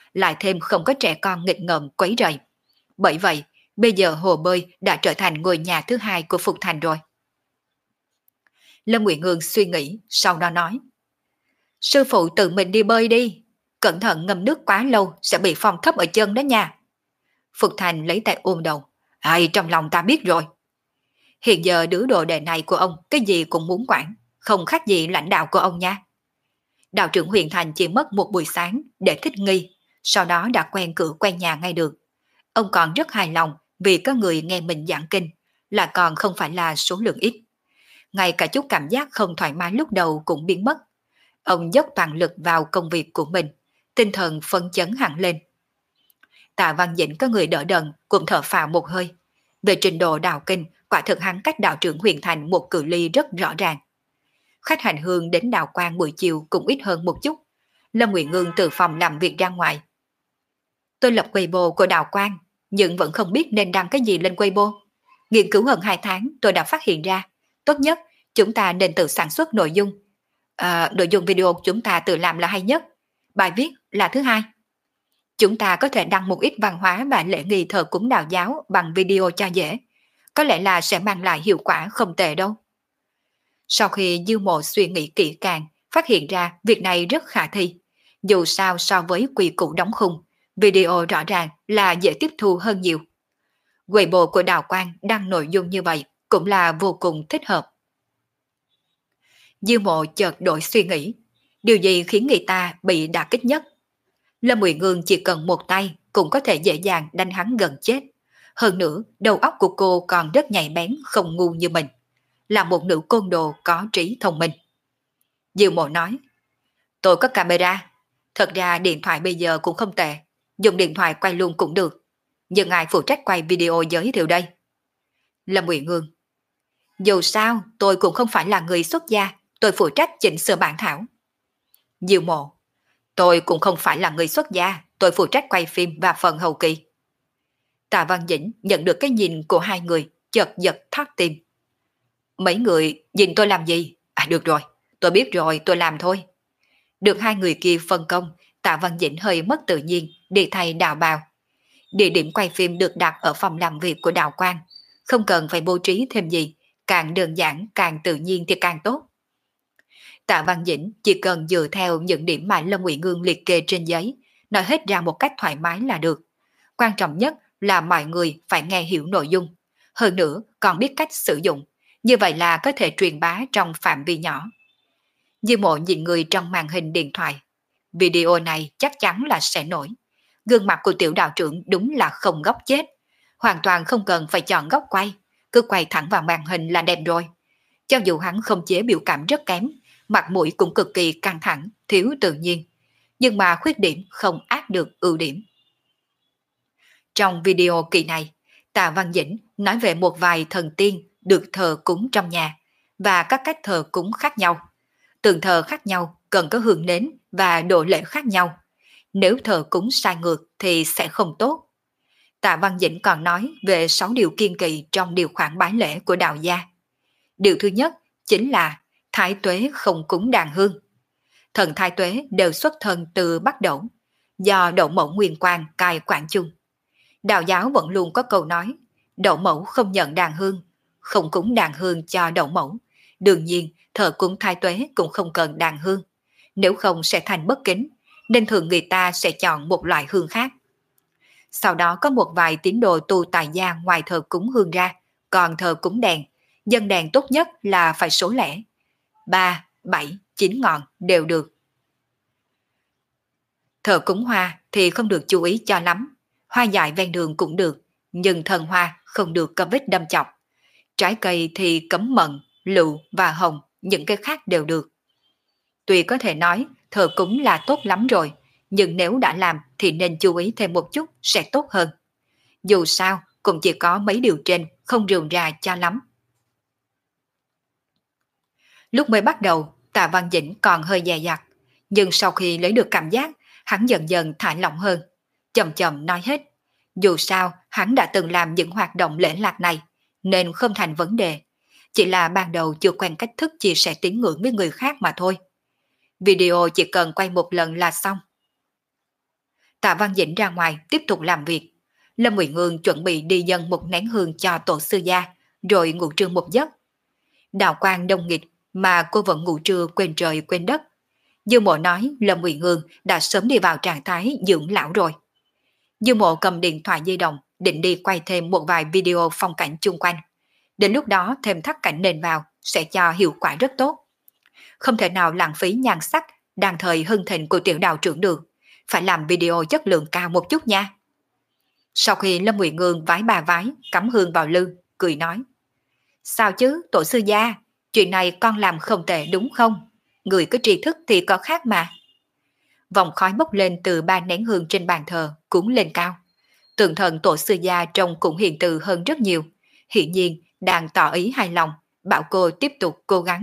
lại thêm không có trẻ con nghịch ngợm quấy rầy. Bởi vậy, bây giờ hồ bơi đã trở thành ngôi nhà thứ hai của Phục Thành rồi. Lâm Nguyện Ngương suy nghĩ, sau đó nói. Sư phụ tự mình đi bơi đi, cẩn thận ngâm nước quá lâu sẽ bị phong thấp ở chân đó nha. Phục Thành lấy tay ôm đầu. Ai, trong lòng ta biết rồi. Hiện giờ đứa đồ đệ này của ông cái gì cũng muốn quản, không khác gì lãnh đạo của ông nha. Đạo trưởng Huyền Thành chỉ mất một buổi sáng để thích nghi, sau đó đã quen cửa quen nhà ngay được. Ông còn rất hài lòng vì có người nghe mình giảng kinh, là còn không phải là số lượng ít. Ngay cả chút cảm giác không thoải mái lúc đầu cũng biến mất. Ông dốc toàn lực vào công việc của mình, tinh thần phấn chấn hẳn lên. Tạ Văn Dĩnh có người đỡ đần cũng thở phào một hơi. Về trình độ đạo kinh, quả thực hắn cách đạo trưởng Huyền Thành một cự ly rất rõ ràng. Khách hành hương đến đạo quan buổi chiều cũng ít hơn một chút. Lâm Nguyện Ngương từ phòng làm việc ra ngoài. Tôi lập Weibo của đạo quan, nhưng vẫn không biết nên đăng cái gì lên Weibo. Nghiên cứu hơn 2 tháng tôi đã phát hiện ra, tốt nhất chúng ta nên tự sản xuất nội dung. Nội dung video chúng ta tự làm là hay nhất, bài viết là thứ hai. Chúng ta có thể đăng một ít văn hóa và lễ nghi thờ cúng đạo giáo bằng video cho dễ. Có lẽ là sẽ mang lại hiệu quả không tệ đâu. Sau khi Dư Mộ suy nghĩ kỹ càng, phát hiện ra việc này rất khả thi. Dù sao so với quy củ đóng khung, video rõ ràng là dễ tiếp thu hơn nhiều. Weibo của đạo quan đăng nội dung như vậy cũng là vô cùng thích hợp. Dư Mộ chợt đổi suy nghĩ. Điều gì khiến người ta bị đả kích nhất? Lâm Nguyện Ngương chỉ cần một tay cũng có thể dễ dàng đánh hắn gần chết. Hơn nữa, đầu óc của cô còn rất nhạy bén, không ngu như mình. Là một nữ côn đồ có trí thông minh. Diệu Mộ nói, tôi có camera. Thật ra điện thoại bây giờ cũng không tệ. Dùng điện thoại quay luôn cũng được. Nhưng ai phụ trách quay video giới thiệu đây? Lâm Nguyện Ngương, dù sao tôi cũng không phải là người xuất gia. Tôi phụ trách chỉnh sửa bản thảo. Diệu Mộ, tôi cũng không phải là người xuất gia. Tôi phụ trách quay phim và phần hậu kỳ. Tạ Văn Dĩnh nhận được cái nhìn của hai người, chợt giật thót tim. Mấy người nhìn tôi làm gì? Được rồi, tôi biết rồi, tôi làm thôi. Được hai người kia phân công, Tạ Văn Dĩnh hơi mất tự nhiên, đi thay đạo bào. Địa điểm quay phim được đặt ở phòng làm việc của đạo quan, không cần phải bố trí thêm gì, càng đơn giản càng tự nhiên thì càng tốt. Tạ Văn Dĩnh chỉ cần dựa theo những điểm mà Lâm Nguyện Ngương liệt kê trên giấy, nói hết ra một cách thoải mái là được. Quan trọng nhất là mọi người phải nghe hiểu nội dung, hơn nữa còn biết cách sử dụng, như vậy là có thể truyền bá trong phạm vi nhỏ. Dư Mộ nhìn người trong màn hình điện thoại. Video này chắc chắn là sẽ nổi. Gương mặt của tiểu đạo trưởng đúng là không góc chết. Hoàn toàn không cần phải chọn góc quay, cứ quay thẳng vào màn hình là đẹp rồi. Cho dù hắn không chế biểu cảm rất kém, mặt mũi cũng cực kỳ căng thẳng, thiếu tự nhiên. Nhưng mà khuyết điểm không át được ưu điểm. Trong video kỳ này, Tạ Văn Dĩnh nói về một vài thần tiên được thờ cúng trong nhà và các cách thờ cúng khác nhau. Tượng thờ khác nhau cần có hương nến và độ lễ khác nhau. Nếu thờ cúng sai ngược thì sẽ không tốt. Tạ Văn Dĩnh còn nói về 6 điều kiêng kỵ trong điều khoản bái lễ của đạo gia. Điều thứ nhất chính là Thái Tuế không cúng đàn hương. Thần Thái Tuế đều xuất thân từ Bắc Đẩu, do Đậu Mẫu Nguyên Quang cai quản chung. Đạo giáo vẫn luôn có câu nói, Đậu Mẫu không nhận đàn hương, không cúng đàn hương cho Đậu Mẫu. Đương nhiên, thờ cúng Thái Tuế cũng không cần đàn hương, nếu không sẽ thành bất kính, nên thường người ta sẽ chọn một loại hương khác. Sau đó có một vài tín đồ tu tại gia ngoài thờ cúng hương ra, còn thờ cúng đèn, dân đèn tốt nhất là phải số lẻ. 3, 7, 9 ngọn đều được. Thờ cúng hoa thì không được chú ý cho lắm. Hoa dại ven đường cũng được, nhưng thần hoa không được có vết đâm chọc. Trái cây thì cấm mận, lựu và hồng, những cái khác đều được. Tuy có thể nói thờ cúng là tốt lắm rồi, nhưng nếu đã làm thì nên chú ý thêm một chút sẽ tốt hơn. Dù sao cũng chỉ có mấy điều trên, không rườm rà cho lắm. Lúc mới bắt đầu, Tạ Văn Dĩnh còn hơi dè dặt, nhưng sau khi lấy được cảm giác, hắn dần dần thả lỏng hơn. Chậm chậm nói hết, dù sao hắn đã từng làm những hoạt động lễ lạc này, nên không thành vấn đề. Chỉ là ban đầu chưa quen cách thức chia sẻ tín ngưỡng với người khác mà thôi. Video chỉ cần quay một lần là xong. Tạ Văn Dĩnh ra ngoài tiếp tục làm việc. Lâm Ngụy Ngương chuẩn bị đi dâng một nén hương cho tổ sư gia, rồi ngủ trưa một giấc. Đạo quang đông nghịt mà cô vẫn ngủ trưa quên trời quên đất. Dư Mộ nói Lâm Ngụy Ngương đã sớm đi vào trạng thái dưỡng lão rồi. Dư Mộ cầm điện thoại di động định đi quay thêm một vài video phong cảnh chung quanh. Đến lúc đó thêm thắt cảnh nền vào sẽ cho hiệu quả rất tốt. Không thể nào lãng phí nhan sắc đang thời hưng thịnh của tiểu đạo trưởng được. Phải làm video chất lượng cao một chút nha. Sau khi Lâm Ngụy Ngương vái ba vái, cắm hương vào lư, cười nói. Sao chứ, tổ sư gia, chuyện này con làm không tệ đúng không? Người có tri thức thì có khác mà. Vòng khói bốc lên từ ba nén hương trên bàn thờ, cuốn lên cao. Tượng thần tổ sư gia trông cũng hiền từ hơn rất nhiều. Hiển nhiên, đang tỏ ý hài lòng, bảo cô tiếp tục cố gắng.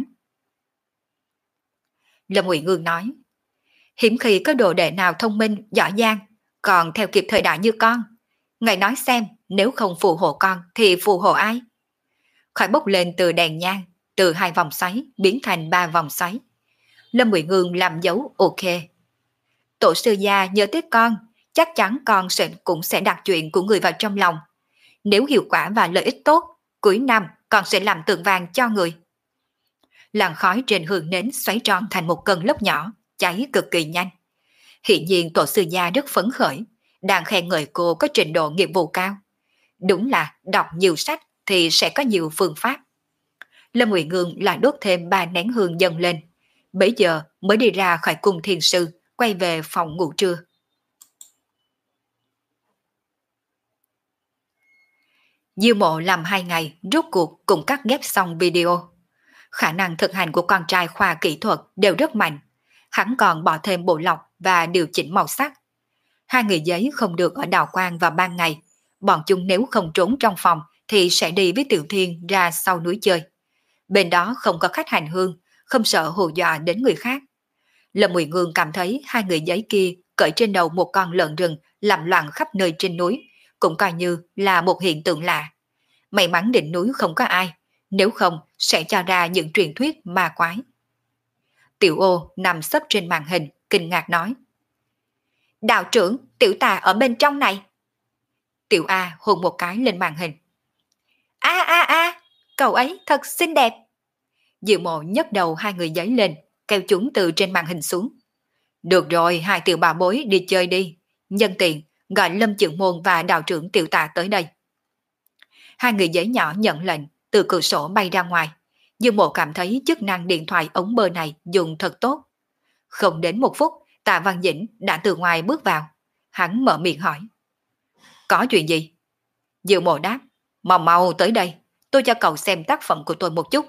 Lâm Ngụy Ngương nói. Hiếm khi có đồ đệ nào thông minh, giỏi giang, còn theo kịp thời đại như con. Ngài nói xem, nếu không phù hộ con thì phù hộ ai? Khói bốc lên từ đèn nhang, từ 2 vòng xoáy biến thành 3 vòng xoáy. Lâm Ngụy Ngương làm dấu ok. Tổ sư gia nhớ tới con, chắc chắn con cũng sẽ đặt chuyện của người vào trong lòng. Nếu hiệu quả và lợi ích tốt, cuối năm con sẽ làm tượng vàng cho người. Làn khói trên hương nến xoáy tròn thành một cơn lốc nhỏ, cháy cực kỳ nhanh. Hiện nhiên tổ sư gia rất phấn khởi, đang khen ngợi cô có trình độ nghiệp vụ cao. Đúng là đọc nhiều sách thì sẽ có nhiều phương pháp. Lâm Ngụy Ngương lại đốt thêm 3 nén hương dâng lên. Bấy giờ mới đi ra khỏi cung thiền sư, quay về phòng ngủ trưa. Diêu Mộ làm 2 ngày, rốt cuộc cũng cắt ghép xong video. Khả năng thực hành của con trai khoa kỹ thuật đều rất mạnh. Hắn còn bỏ thêm bộ lọc và điều chỉnh màu sắc. 2 người giấy không được ở đào quang vào ban ngày. Bọn chúng nếu không trốn trong phòng thì sẽ đi với Tiểu Thiên ra sau núi chơi. Bên đó không có khách hành hương, không sợ hù dọa đến người khác. Lâm Ngụy Ngương cảm thấy 2 người giấy kia cởi trên đầu một con lợn rừng làm loạn khắp nơi trên núi, cũng coi như là một hiện tượng lạ. May mắn đỉnh núi không có ai, nếu không sẽ cho ra những truyền thuyết ma quái. Tiểu Ô nằm sấp trên màn hình, kinh ngạc nói. Đạo trưởng, tiểu tà ở bên trong này. Tiểu A hôn một cái lên màn hình. A, cậu ấy thật xinh đẹp. Diệu Mộ nhấc đầu 2 người giấy lên, kéo chúng từ trên màn hình xuống. Được rồi, 2 tiểu bà bối đi chơi đi. Nhân tiện, gọi Lâm Trưởng Môn và đạo trưởng Tiểu Tà tới đây. 2 người giấy nhỏ nhận lệnh, từ cửa sổ bay ra ngoài. Diệu Mộ cảm thấy chức năng điện thoại ống bơ này dùng thật tốt. Không đến 1 phút, Tạ Văn Dĩnh đã từ ngoài bước vào. Hắn mở miệng hỏi. Có chuyện gì? Diệu Mộ đáp. Mau mau tới đây, tôi cho cậu xem tác phẩm của tôi một chút.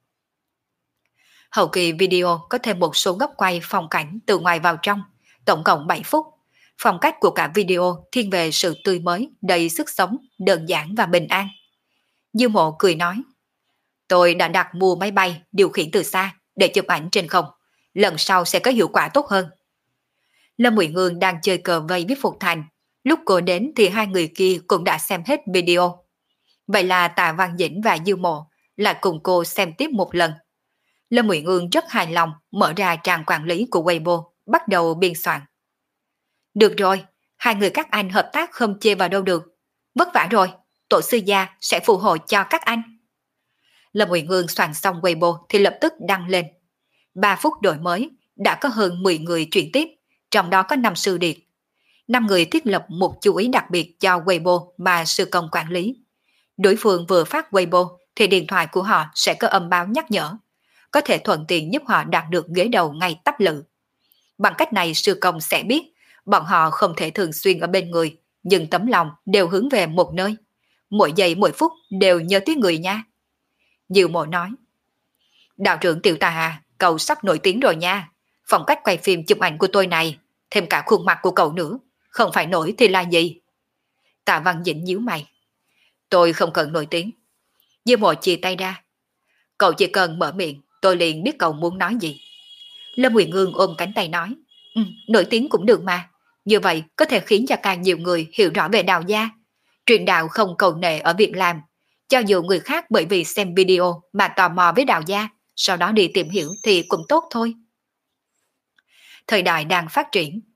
Hậu kỳ video có thêm một số góc quay phong cảnh từ ngoài vào trong, tổng cộng 7 phút. Phong cách của cả video thiên về sự tươi mới, đầy sức sống, đơn giản và bình an. Diêu Mộ cười nói. Tôi đã đặt mua máy bay điều khiển từ xa để chụp ảnh trên không. Lần sau sẽ có hiệu quả tốt hơn. Lâm Ngụy Ngương đang chơi cờ vây với Phục Thành. Lúc cô đến thì 2 người kia cũng đã xem hết video. Vậy là Tạ Văn Dĩnh và Diêu Mộ lại cùng cô xem tiếp một lần. Lâm Ngụy Ngương rất hài lòng mở ra trang quản lý của Weibo, bắt đầu biên soạn. Được rồi, 2 người các anh hợp tác không chê vào đâu được. Vất vả rồi, tổ sư gia sẽ phù hộ cho các anh. Lâm Ngụy Ngương soạn xong Weibo thì lập tức đăng lên. 3 phút đổi mới, đã có hơn 10 người chuyển tiếp, trong đó có 5 sư điệt. 5 người thiết lập một chú ý đặc biệt cho Weibo mà sư công quản lý. Đối phương vừa phát Weibo thì điện thoại của họ sẽ có âm báo nhắc nhở, có thể thuận tiện giúp họ đạt được ghế đầu ngay tắp lự. Bằng cách này sư công sẽ biết bọn họ không thể thường xuyên ở bên người, nhưng tấm lòng đều hướng về một nơi. Mỗi giây mỗi phút đều nhớ tới người nha. Diệu Mộ nói. Đạo trưởng Tiểu Tà à, cậu sắp nổi tiếng rồi nha. Phong cách quay phim chụp ảnh của tôi này, thêm cả khuôn mặt của cậu nữa, không phải nổi thì là gì? Tạ Văn Dĩnh nhíu mày. Tôi không cần nổi tiếng. Diêu Mộ chia tay ra. Cậu chỉ cần mở miệng, tôi liền biết cậu muốn nói gì. Lâm Ngụy Ngương ôm cánh tay nói. Nổi tiếng cũng được mà. Như vậy có thể khiến cho càng nhiều người hiểu rõ về đạo gia. Truyền đạo không cầu nệ ở việc làm. Cho dù người khác bởi vì xem video mà tò mò với đạo gia, sau đó đi tìm hiểu thì cũng tốt thôi. Thời đại đang phát triển,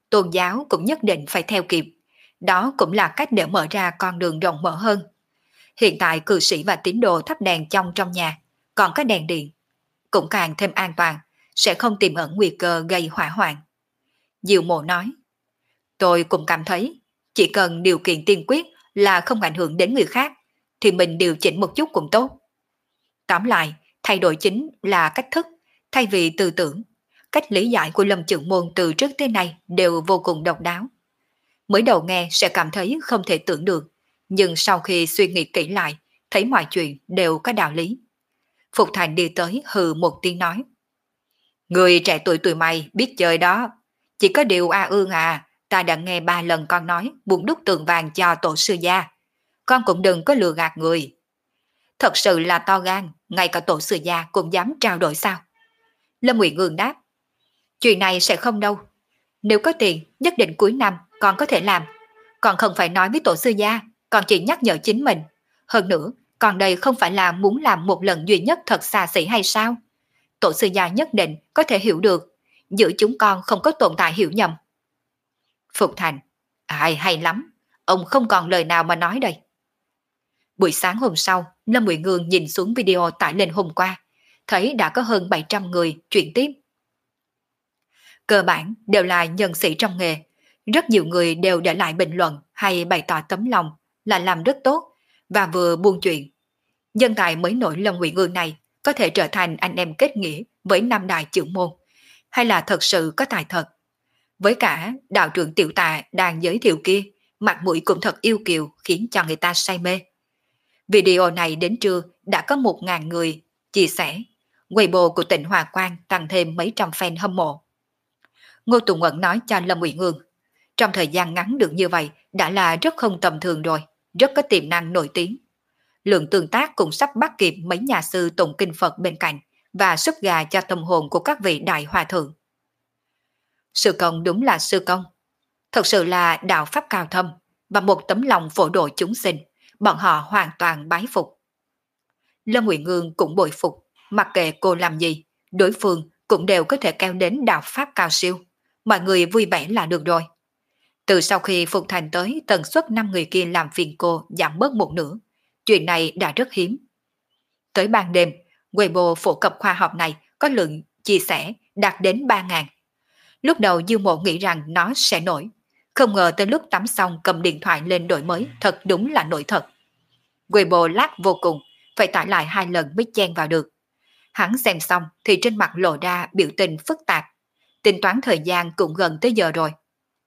tôn giáo cũng nhất định phải theo kịp. Đó cũng là cách để mở ra con đường rộng mở hơn. Hiện tại cư sĩ và tín đồ thắp đèn trong nhà, còn có đèn điện, cũng càng thêm an toàn, sẽ không tiềm ẩn nguy cơ gây hỏa hoạn. Diệu Mộ nói, tôi cũng cảm thấy, chỉ cần điều kiện tiên quyết là không ảnh hưởng đến người khác, thì mình điều chỉnh một chút cũng tốt. Tóm lại, thay đổi chính là cách thức, thay vì tư tưởng. Cách lý giải của Lâm Chưởng Môn từ trước tới nay đều vô cùng độc đáo. Mới đầu nghe sẽ cảm thấy không thể tưởng được, nhưng sau khi suy nghĩ kỹ lại, thấy mọi chuyện đều có đạo lý. Phục Thành đi tới hừ một tiếng nói. Người trẻ tuổi tụi mày biết chơi đó. Chỉ có điều A Ương à, ta đã nghe 3 lần con nói muốn đúc tường vàng cho tổ sư gia. Con cũng đừng có lừa gạt người. Thật sự là to gan, ngay cả tổ sư gia cũng dám trao đổi sao? Lâm Ngụy Ngương đáp. Chuyện này sẽ không đâu. Nếu có tiền, nhất định cuối năm con có thể làm. Còn không phải nói với tổ sư gia, còn chỉ nhắc nhở chính mình. Hơn nữa, còn đây không phải là muốn làm một lần duy nhất thật xa xỉ hay sao? Tổ sư gia nhất định có thể hiểu được, giữa chúng con không có tồn tại hiểu nhầm. Phục Thành, ai hay lắm, ông không còn lời nào mà nói đây. Buổi sáng hôm sau, Lâm Ngụy Ngương nhìn xuống video tải lên hôm qua, thấy đã có hơn 700 người chuyển tiếp. Cơ bản đều là nhân sĩ trong nghề, rất nhiều người đều để lại bình luận hay bày tỏ tấm lòng là làm rất tốt và vừa buôn chuyện. Nhân tài mới nổi Lâm Ngụy Ngương này có thể trở thành anh em kết nghĩa với năm đại trưởng môn, hay là thật sự có tài thật. Với cả đạo trưởng Tiểu Tà đang giới thiệu kia, mặt mũi cũng thật yêu kiều khiến cho người ta say mê. Video này đến trưa đã có 1.000 người chia sẻ, Weibo của tỉnh Hòa Quang tăng thêm mấy trăm fan hâm mộ. Ngô Tùng Ẩn nói cho Lâm Ngụy Ngương, trong thời gian ngắn được như vậy đã là rất không tầm thường rồi, rất có tiềm năng nổi tiếng. Lượng tương tác cũng sắp bắt kịp mấy nhà sư tụng kinh Phật bên cạnh và súp gà cho tâm hồn của các vị đại hòa thượng. Sư công đúng là sư công, thật sự là đạo pháp cao thâm và một tấm lòng phổ độ chúng sinh, bọn họ hoàn toàn bái phục. Lâm Ngụy Ngương cũng bội phục, mặc kệ cô làm gì, đối phương cũng đều có thể kéo đến đạo pháp cao siêu, mọi người vui vẻ là được rồi. Từ sau khi Phục Thành tới, tần suất 5 người kia làm phiền cô giảm bớt một nửa, chuyện này đã rất hiếm. Tới ban đêm, Weibo phổ cập khoa học này có lượng chia sẻ đạt đến 3.000. Lúc đầu Dư Mộ nghĩ rằng nó sẽ nổi, không ngờ tới lúc tắm xong cầm điện thoại lên đổi mới, thật đúng là nổi thật. Weibo lag vô cùng, phải tải lại 2 lần mới chen vào được. Hắn xem xong thì trên mặt lộ ra biểu tình phức tạp, tính toán thời gian cũng gần tới giờ rồi.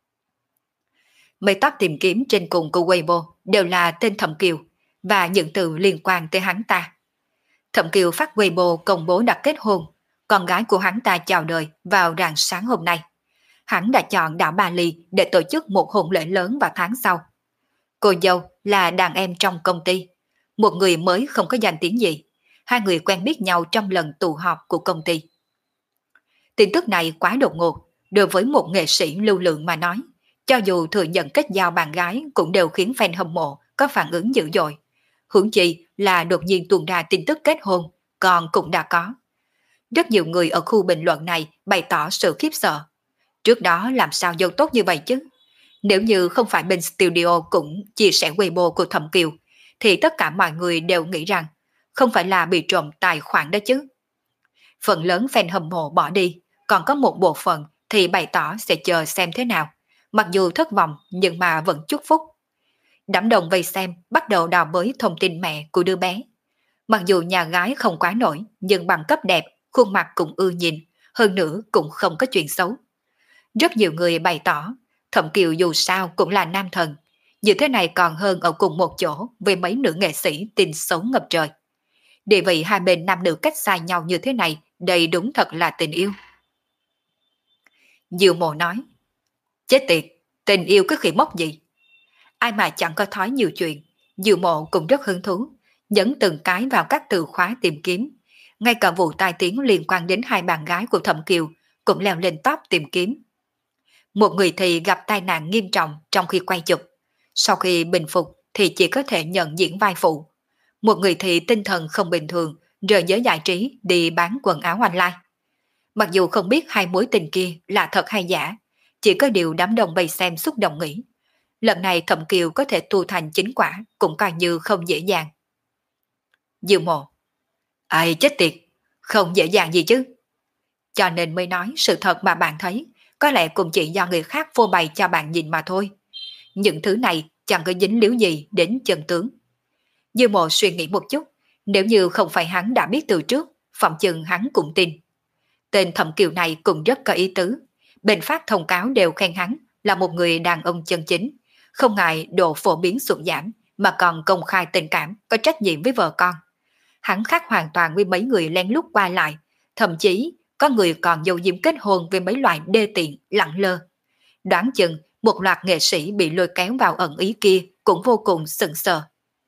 Mấy top tìm kiếm trên cùng của Weibo đều là tên Thẩm Kiều và những từ liên quan tới hắn ta. Thẩm Kiều phát Weibo công bố đặt kết hôn, con gái của hắn ta chào đời vào rạng sáng hôm nay. Hắn đã chọn đảo Ba Ly để tổ chức một hôn lễ lớn vào tháng sau. Cô dâu là đàn em trong công ty, một người mới không có danh tiếng gì. Hai người quen biết nhau trong lần tụ họp của công ty. Tin tức này quá đột ngột, đối với một nghệ sĩ lưu lượng mà nói, cho dù thừa nhận kết giao bạn gái cũng đều khiến fan hâm mộ có phản ứng dữ dội. Huống chi là đột nhiên tuôn ra tin tức kết hôn, còn cũng đã có. Rất nhiều người ở khu bình luận này bày tỏ sự khiếp sợ. Trước đó làm sao dâu tốt như vậy chứ? Nếu như không phải bên studio cũng chia sẻ Weibo của Thẩm Kiều, thì tất cả mọi người đều nghĩ rằng không phải là bị trộm tài khoản đó chứ. Phần lớn fan hâm mộ bỏ đi, còn có một bộ phận thì bày tỏ sẽ chờ xem thế nào. Mặc dù thất vọng nhưng mà vẫn chúc phúc. Đám đông vây xem bắt đầu đào bới thông tin mẹ của đứa bé. Mặc dù nhà gái không quá nổi, nhưng bằng cấp đẹp, khuôn mặt cũng ưa nhìn, hơn nữa cũng không có chuyện xấu. Rất nhiều người bày tỏ, Thẩm Kiều dù sao cũng là nam thần, như thế này còn hơn ở cùng một chỗ với mấy nữ nghệ sĩ tin xấu ngập trời. Địa vị hai bên nam nữ cách xa nhau như thế này, đây đúng thật là tình yêu. Diệu Mộ nói, chết tiệt, tình yêu cái khỉ mốc gì? Ai mà chẳng có thói nhiều chuyện, Diệu Mộ cũng rất hứng thú, nhấn từng cái vào các từ khóa tìm kiếm. Ngay cả vụ tai tiếng liên quan đến hai bạn gái của Thẩm Kiều cũng leo lên top tìm kiếm. Một người thì gặp tai nạn nghiêm trọng trong khi quay chụp, sau khi bình phục thì chỉ có thể nhận diễn vai phụ. Một người thì tinh thần không bình thường, rời giới giải trí đi bán quần áo online. Mặc dù không biết hai mối tình kia là thật hay giả, Chỉ có điều đám đông vây xem xúc động nghĩ, lần này Thẩm Kiều có thể tu thành chính quả cũng coi như không dễ dàng. Diêu Mộ, ai chết tiệt, không dễ dàng gì chứ. Cho nên mới nói sự thật mà bạn thấy, có lẽ cũng chỉ do người khác phô bày cho bạn nhìn mà thôi. Những thứ này chẳng có dính líu gì đến chân tướng. Diêu Mộ suy nghĩ một chút, nếu như không phải hắn đã biết từ trước, phỏng chừng hắn cũng tin. Tên Thẩm Kiều này cũng rất có ý tứ. Bên phát thông cáo đều khen hắn là một người đàn ông chân chính, không ngại độ phổ biến sụt giảm, mà còn công khai tình cảm, có trách nhiệm với vợ con. Hắn khác hoàn toàn với mấy người lén lút qua lại, thậm chí có người còn giấu diếm kết hôn với mấy loại đê tiện, lẳng lơ. Đoán chừng một loạt nghệ sĩ bị lôi kéo vào ẩn ý kia cũng vô cùng sững sờ.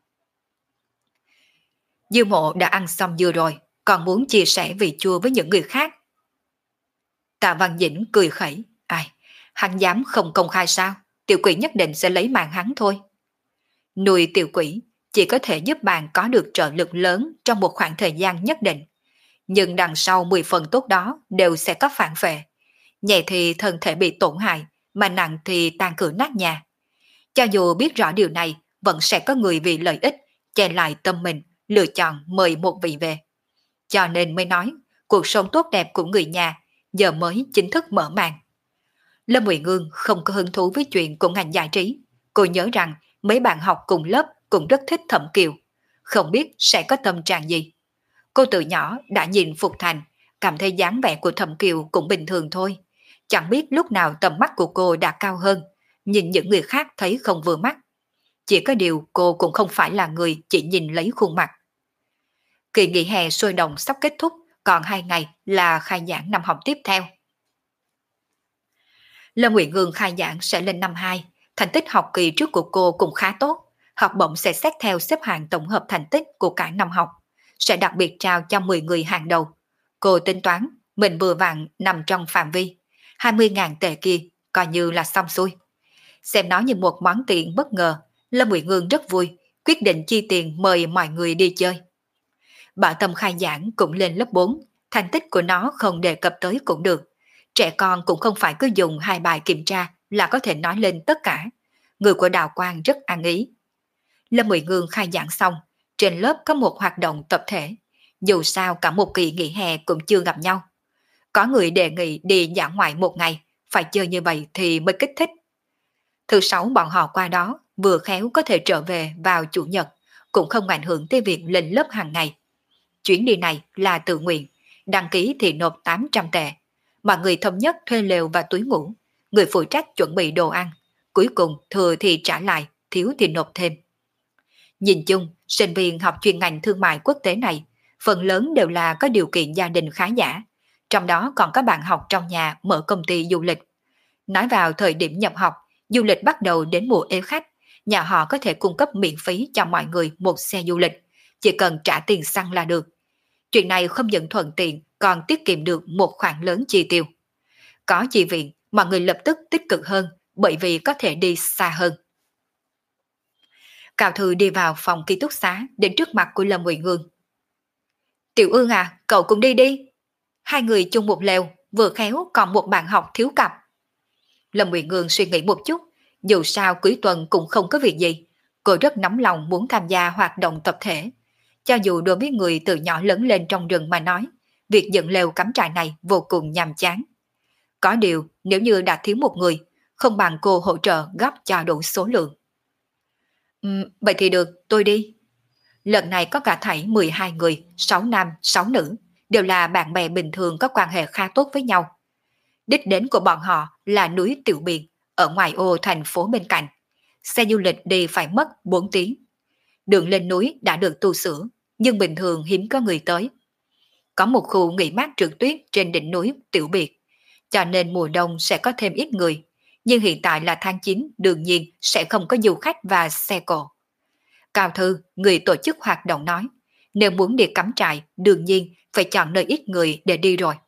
Diêu Mộ đã ăn xong dưa rồi, còn muốn chia sẻ vị chua với những người khác. Tạ Văn Dĩnh cười khẩy, ai, hắn dám không công khai sao, tiểu quỷ nhất định sẽ lấy mạng hắn thôi. Nuôi tiểu quỷ chỉ có thể giúp bạn có được trợ lực lớn trong một khoảng thời gian nhất định. Nhưng đằng sau 10 phần tốt đó đều sẽ có phản vệ. Nhẹ thì thân thể bị tổn hại, mà nặng thì tan cửa nát nhà. Cho dù biết rõ điều này, vẫn sẽ có người vì lợi ích, che lại tâm mình, lựa chọn mời một vị về. Cho nên mới nói, cuộc sống tốt đẹp của người nhà giờ mới chính thức mở màn. Lâm Ngụy Ngương không có hứng thú với chuyện của ngành giải trí. Cô nhớ rằng mấy bạn học cùng lớp cũng rất thích Thẩm Kiều. Không biết sẽ có tâm trạng gì. Cô từ nhỏ đã nhìn Phục Thành, cảm thấy dáng vẻ của Thẩm Kiều cũng bình thường thôi. Chẳng biết lúc nào tầm mắt của cô đã cao hơn, nhìn những người khác thấy không vừa mắt. Chỉ có điều cô cũng không phải là người chỉ nhìn lấy khuôn mặt. Kỳ nghỉ hè sôi động sắp kết thúc, còn 2 ngày là khai giảng năm học tiếp theo. Lâm Ngụy Ngương khai giảng sẽ lên năm 2, thành tích học kỳ trước của cô cũng khá tốt, học bổng sẽ xét theo xếp hạng tổng hợp thành tích của cả năm học, sẽ đặc biệt trao cho 10 người hàng đầu. Cô tính toán, mình vừa vặn nằm trong phạm vi, 20.000 tệ kia coi như là xong xuôi. Xem nó như một món tiền bất ngờ, Lâm Ngụy Ngương rất vui, quyết định chi tiền mời mọi người đi chơi. Bảo Tâm khai giảng cũng lên lớp 4, thành tích của nó không đề cập tới cũng được. Trẻ con cũng không phải cứ dùng 2 bài kiểm tra là có thể nói lên tất cả. Người của Đào Quang rất ăn ý. Lâm Ngụy Ngương khai giảng xong, trên lớp có một hoạt động tập thể. Dù sao cả một kỳ nghỉ hè cũng chưa gặp nhau. Có người đề nghị đi dã ngoại một ngày, phải chơi như vậy thì mới kích thích. Thứ Sáu bọn họ qua đó, vừa khéo có thể trở về vào Chủ nhật, cũng không ảnh hưởng tới việc lên lớp hàng ngày. Chuyến đi này là tự nguyện, đăng ký thì nộp 800 tệ. Mọi người thống nhất thuê lều và túi ngủ, người phụ trách chuẩn bị đồ ăn. Cuối cùng thừa thì trả lại, thiếu thì nộp thêm. Nhìn chung, sinh viên học chuyên ngành thương mại quốc tế này, phần lớn đều là có điều kiện gia đình khá giả. Trong đó còn có bạn học trong nhà mở công ty du lịch. Nói vào thời điểm nhập học, du lịch bắt đầu đến mùa ế khách, nhà họ có thể cung cấp miễn phí cho mọi người một xe du lịch, chỉ cần trả tiền xăng là được. Chuyện này không những thuận tiện, còn tiết kiệm được một khoản lớn chi tiêu. Có chi viện, mọi người lập tức tích cực hơn, bởi vì có thể đi xa hơn. Cao Thư đi vào phòng ký túc xá, đến trước mặt của Lâm Ngụy Ngương. Tiểu Ương à, cậu cũng đi đi. Hai người chung một lều, vừa khéo còn một bạn học thiếu cặp. Lâm Ngụy Ngương suy nghĩ một chút, dù sao cuối tuần cũng không có việc gì. Cô rất nóng lòng muốn tham gia hoạt động tập thể. Cho dù đối với người từ nhỏ lớn lên trong rừng mà nói, việc dựng lều cắm trại này vô cùng nhàm chán. Có điều, nếu như đã thiếu một người, không bằng cô hỗ trợ góp cho đủ số lượng. Vậy thì được, tôi đi. Lần này có cả thảy 12 người, 6 nam, 6 nữ, đều là bạn bè bình thường có quan hệ khá tốt với nhau. Đích đến của bọn họ là núi Tiểu Biên, ở ngoài ô thành phố bên cạnh. Xe du lịch đi phải mất 4 tiếng. Đường lên núi đã được tu sửa, nhưng bình thường hiếm có người tới. Có một khu nghỉ mát trượt tuyết trên đỉnh núi Tiểu Biệt, cho nên mùa đông sẽ có thêm ít người, nhưng hiện tại là tháng 9, đương nhiên sẽ không có du khách và xe cộ. Cao Thư, người tổ chức hoạt động nói, nếu muốn đi cắm trại, đương nhiên phải chọn nơi ít người để đi rồi.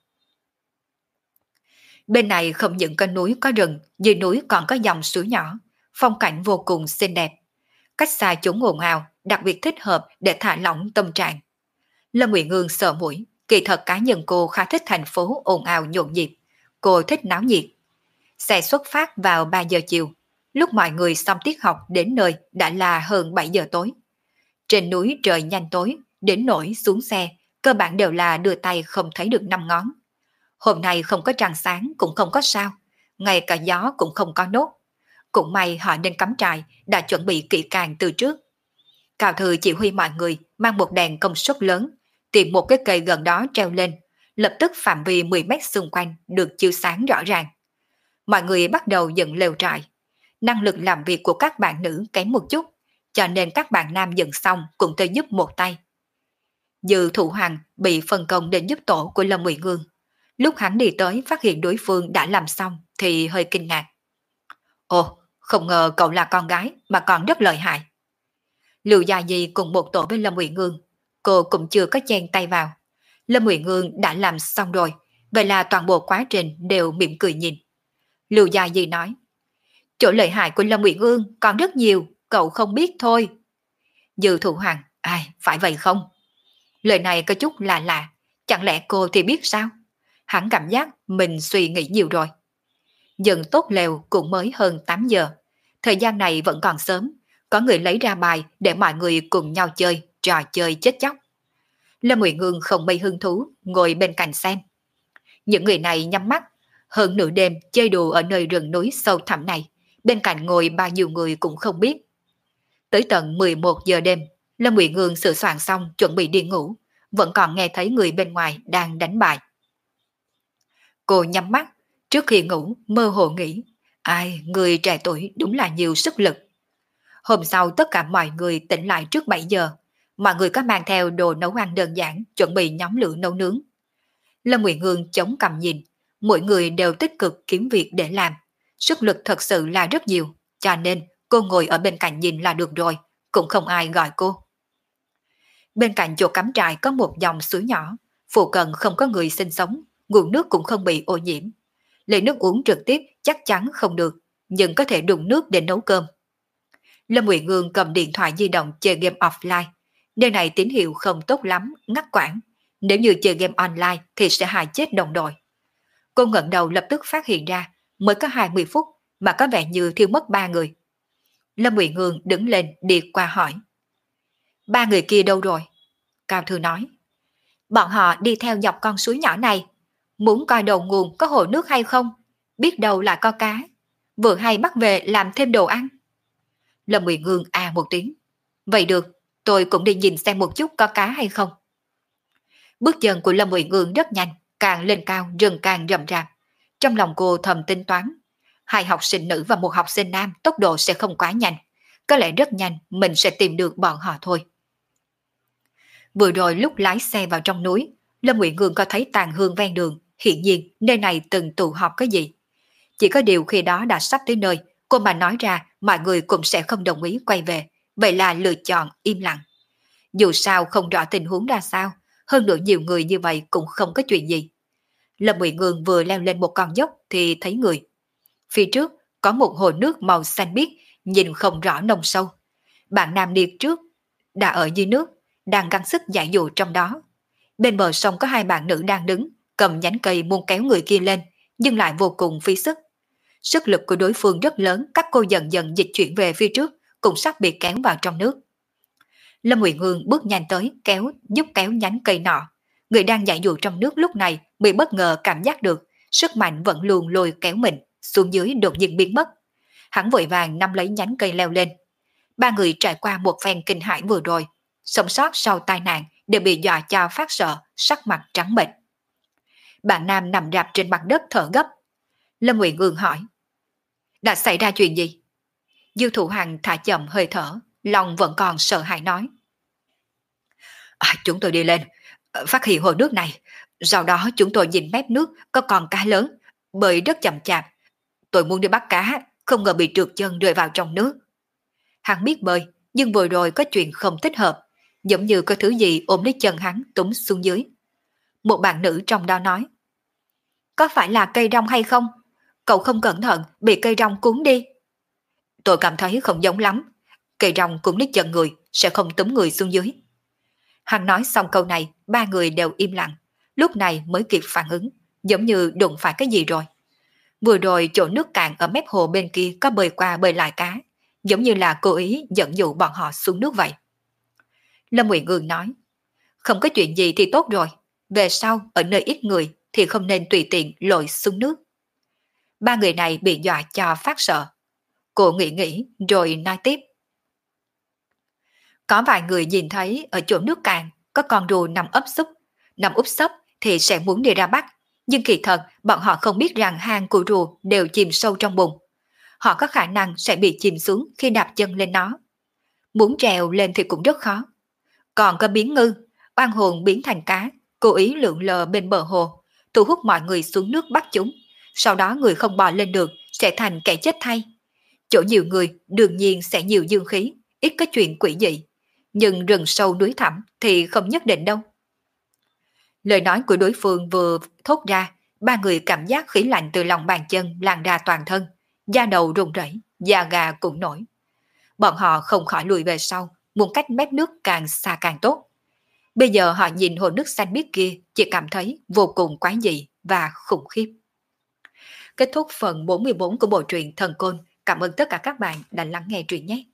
Bên này không những có núi có rừng, dưới núi còn có dòng suối nhỏ, phong cảnh vô cùng xinh đẹp. Cách xa chúng ồn ào, đặc biệt thích hợp để thả lỏng tâm trạng. Lâm Ngụy Ngương sợ mũi, kỳ thật cá nhân cô khá thích thành phố ồn ào nhộn nhịp. Cô thích náo nhiệt. Xe xuất phát vào 3 giờ chiều. Lúc mọi người xong tiết học đến nơi đã là hơn 7 giờ tối. Trên núi trời nhanh tối, đến nỗi xuống xe, cơ bản đều là đưa tay không thấy được năm ngón. Hôm nay không có trăng sáng cũng không có sao, ngay cả gió cũng không có nốt. Cũng may họ nên cắm trại đã chuẩn bị kỹ càng từ trước. Cao Thư chỉ huy mọi người mang một đèn công suất lớn, tìm một cái cây gần đó treo lên, lập tức phạm vi 10 mét xung quanh được chiếu sáng rõ ràng. Mọi người bắt đầu dựng lều trại. Năng lực làm việc của các bạn nữ kém một chút, cho nên các bạn nam dựng xong cũng tới giúp một tay. Dư Thụ Hoàng bị phân công đến giúp tổ của Lâm Ngụy Ngương. Lúc hắn đi tới phát hiện đối phương đã làm xong thì hơi kinh ngạc. Ồ, không ngờ cậu là con gái mà còn rất lợi hại. Lưu Gia Di cùng một tổ với Lâm Ngụy Ngương, cô cũng chưa có chen tay vào. Lâm Ngụy Ngương đã làm xong rồi, vậy là toàn bộ quá trình đều mỉm cười nhìn. Lưu Gia Di nói, chỗ lợi hại của Lâm Ngụy Ngương còn rất nhiều, cậu không biết thôi. Dư Thụ Hoàng, ai, phải vậy không? Lời này có chút lạ lạ, chẳng lẽ cô thì biết sao? Hắn cảm giác mình suy nghĩ nhiều rồi. Dần tốt lều cũng mới hơn 8 giờ. Thời gian này vẫn còn sớm, có người lấy ra bài để mọi người cùng nhau chơi, trò chơi chết chóc. Lâm Ngụy Ngương không mấy hứng thú, ngồi bên cạnh xem. Những người này nhắm mắt, hơn nửa đêm chơi đùa ở nơi rừng núi sâu thẳm này, bên cạnh ngồi bao nhiêu người cũng không biết. Tới tận 11 giờ đêm, Lâm Ngụy Ngương sửa soạn xong chuẩn bị đi ngủ, vẫn còn nghe thấy người bên ngoài đang đánh bài. Cô nhắm mắt, trước khi ngủ mơ hồ nghĩ, ai, người trẻ tuổi đúng là nhiều sức lực. Hôm sau tất cả mọi người tỉnh lại trước 7 giờ, mọi người có mang theo đồ nấu ăn đơn giản, chuẩn bị nhóm lửa nấu nướng. Lâm Ngụy Ngương chống cằm nhìn, mỗi người đều tích cực kiếm việc để làm, sức lực thật sự là rất nhiều, cho nên cô ngồi ở bên cạnh nhìn là được rồi, cũng không ai gọi cô. Bên cạnh chỗ cắm trại có một dòng suối nhỏ, phụ cận không có người sinh sống, nguồn nước cũng không bị ô nhiễm. Lấy nước uống trực tiếp chắc chắn không được, nhưng có thể đun nước để nấu cơm. Lâm Ngụy Ngương cầm điện thoại di động chơi game offline. Nơi này tín hiệu không tốt lắm, ngắt quãng. Nếu như chơi game online thì sẽ hại chết đồng đội. Cô ngẩng đầu lập tức phát hiện ra, mới có 20 phút mà có vẻ như thiếu mất 3 người. Lâm Ngụy Ngương đứng lên đi qua hỏi. 3 người kia đâu rồi? Cao Thư nói. Bọn họ đi theo dọc con suối nhỏ này. Muốn coi đầu nguồn có hồ nước hay không? Biết đâu là có cá. Vừa hay bắt về làm thêm đồ ăn. Lâm Ngụy Ngương à một tiếng. Vậy được, tôi cũng đi nhìn xem một chút có cá hay không. Bước chân của Lâm Ngụy Ngương rất nhanh, càng lên cao rừng càng rậm rạp. Trong lòng cô thầm tính toán, 2 học sinh nữ và 1 học sinh nam tốc độ sẽ không quá nhanh. Có lẽ rất nhanh mình sẽ tìm được bọn họ thôi. Vừa rồi lúc lái xe vào trong núi, Lâm Ngụy Ngương có thấy tàn hương ven đường, hiện nhiên nơi này từng tụ họp cái gì. Chỉ có điều khi đó đã sắp tới nơi, cô mà nói ra mọi người cũng sẽ không đồng ý quay về, vậy là lựa chọn im lặng. Dù sao không rõ tình huống ra sao, hơn nữa nhiều người như vậy cũng không có chuyện gì. Lâm Ngụy Ngương vừa leo lên một con dốc thì thấy người. Phía trước có một hồ nước màu xanh biếc, nhìn không rõ nông sâu. Bạn nam đi trước đã ở dưới nước, đang gắng sức giải dụ trong đó. Bên bờ sông có 2 bạn nữ đang đứng, cầm nhánh cây muốn kéo người kia lên, nhưng lại vô cùng phí sức. Sức lực của đối phương rất lớn, các cô dần dần dịch chuyển về phía trước, cũng sắp bị kéo vào trong nước. Lâm Ngụy Ngương bước nhanh tới, giúp kéo nhánh cây nọ. Người đang giải dụ trong nước lúc này bị bất ngờ cảm giác được, sức mạnh vẫn luôn lôi kéo mình, xuống dưới đột nhiên biến mất. Hắn vội vàng nắm lấy nhánh cây leo lên. 3 người trải qua một phen kinh hãi vừa rồi, sống sót sau tai nạn đều bị dọa cho phát sợ, sắc mặt trắng bệch. Bạn nam nằm rạp trên mặt đất thở gấp. Lâm Ngụy Ngương hỏi, đã xảy ra chuyện gì? Dư Thụ Hằng thả chậm hơi thở, lòng vẫn còn sợ hãi nói. Chúng tôi đi lên, phát hiện hồ nước này. Sau đó chúng tôi nhìn mép nước có con cá lớn, bơi rất chậm chạp. Tôi muốn đi bắt cá, không ngờ bị trượt chân rơi vào trong nước. Hắn biết bơi, nhưng vừa rồi có chuyện không thích hợp, giống như có thứ gì ôm lấy chân hắn túm xuống dưới. Một bạn nữ trong đó nói, có phải là cây rong hay không? Cậu không cẩn thận bị cây rong cuốn đi. Tôi cảm thấy không giống lắm. Cây rong cuốn lấy chân người sẽ không túm người xuống dưới. Hắn nói xong câu này, 3 người đều im lặng, lúc này mới kịp phản ứng, giống như đụng phải cái gì rồi. Vừa rồi chỗ nước cạn ở mép hồ bên kia có bơi qua bơi lại cá, giống như là cố ý dẫn dụ bọn họ xuống nước vậy. Lâm Uyển Ương nói, không có chuyện gì thì tốt rồi, về sau ở nơi ít người thì không nên tùy tiện lội xuống nước. Ba người này bị dọa cho phát sợ. Cô nghĩ nghĩ rồi nói tiếp. Có vài người nhìn thấy ở chỗ nước cạn có con rùa nằm úp sấp thì sẽ muốn đi ra bắt, nhưng kỳ thật bọn họ không biết rằng hang của rùa đều chìm sâu trong bùn. Họ có khả năng sẽ bị chìm xuống khi đạp chân lên nó. Muốn trèo lên thì cũng rất khó. Còn có biến ngư, oan hồn biến thành cá, cố ý lượn lờ bên bờ hồ, thu hút mọi người xuống nước bắt chúng. Sau đó người không bò lên được sẽ thành kẻ chết thay. Chỗ nhiều người đương nhiên sẽ nhiều dương khí, ít có chuyện quỷ dị. Nhưng rừng sâu núi thẳm thì không nhất định đâu. Lời nói của đối phương vừa thốt ra, ba người cảm giác khí lạnh từ lòng bàn chân lan ra toàn thân, da đầu run rẩy, da gà cũng nổi. Bọn họ không khỏi lùi về sau, muốn cách mép nước càng xa càng tốt. Bây giờ họ nhìn hồ nước xanh biếc kia chỉ cảm thấy vô cùng quái dị và khủng khiếp. Kết thúc phần 44 của bộ truyện Thần Côn. Cảm ơn tất cả các bạn đã lắng nghe truyện nhé.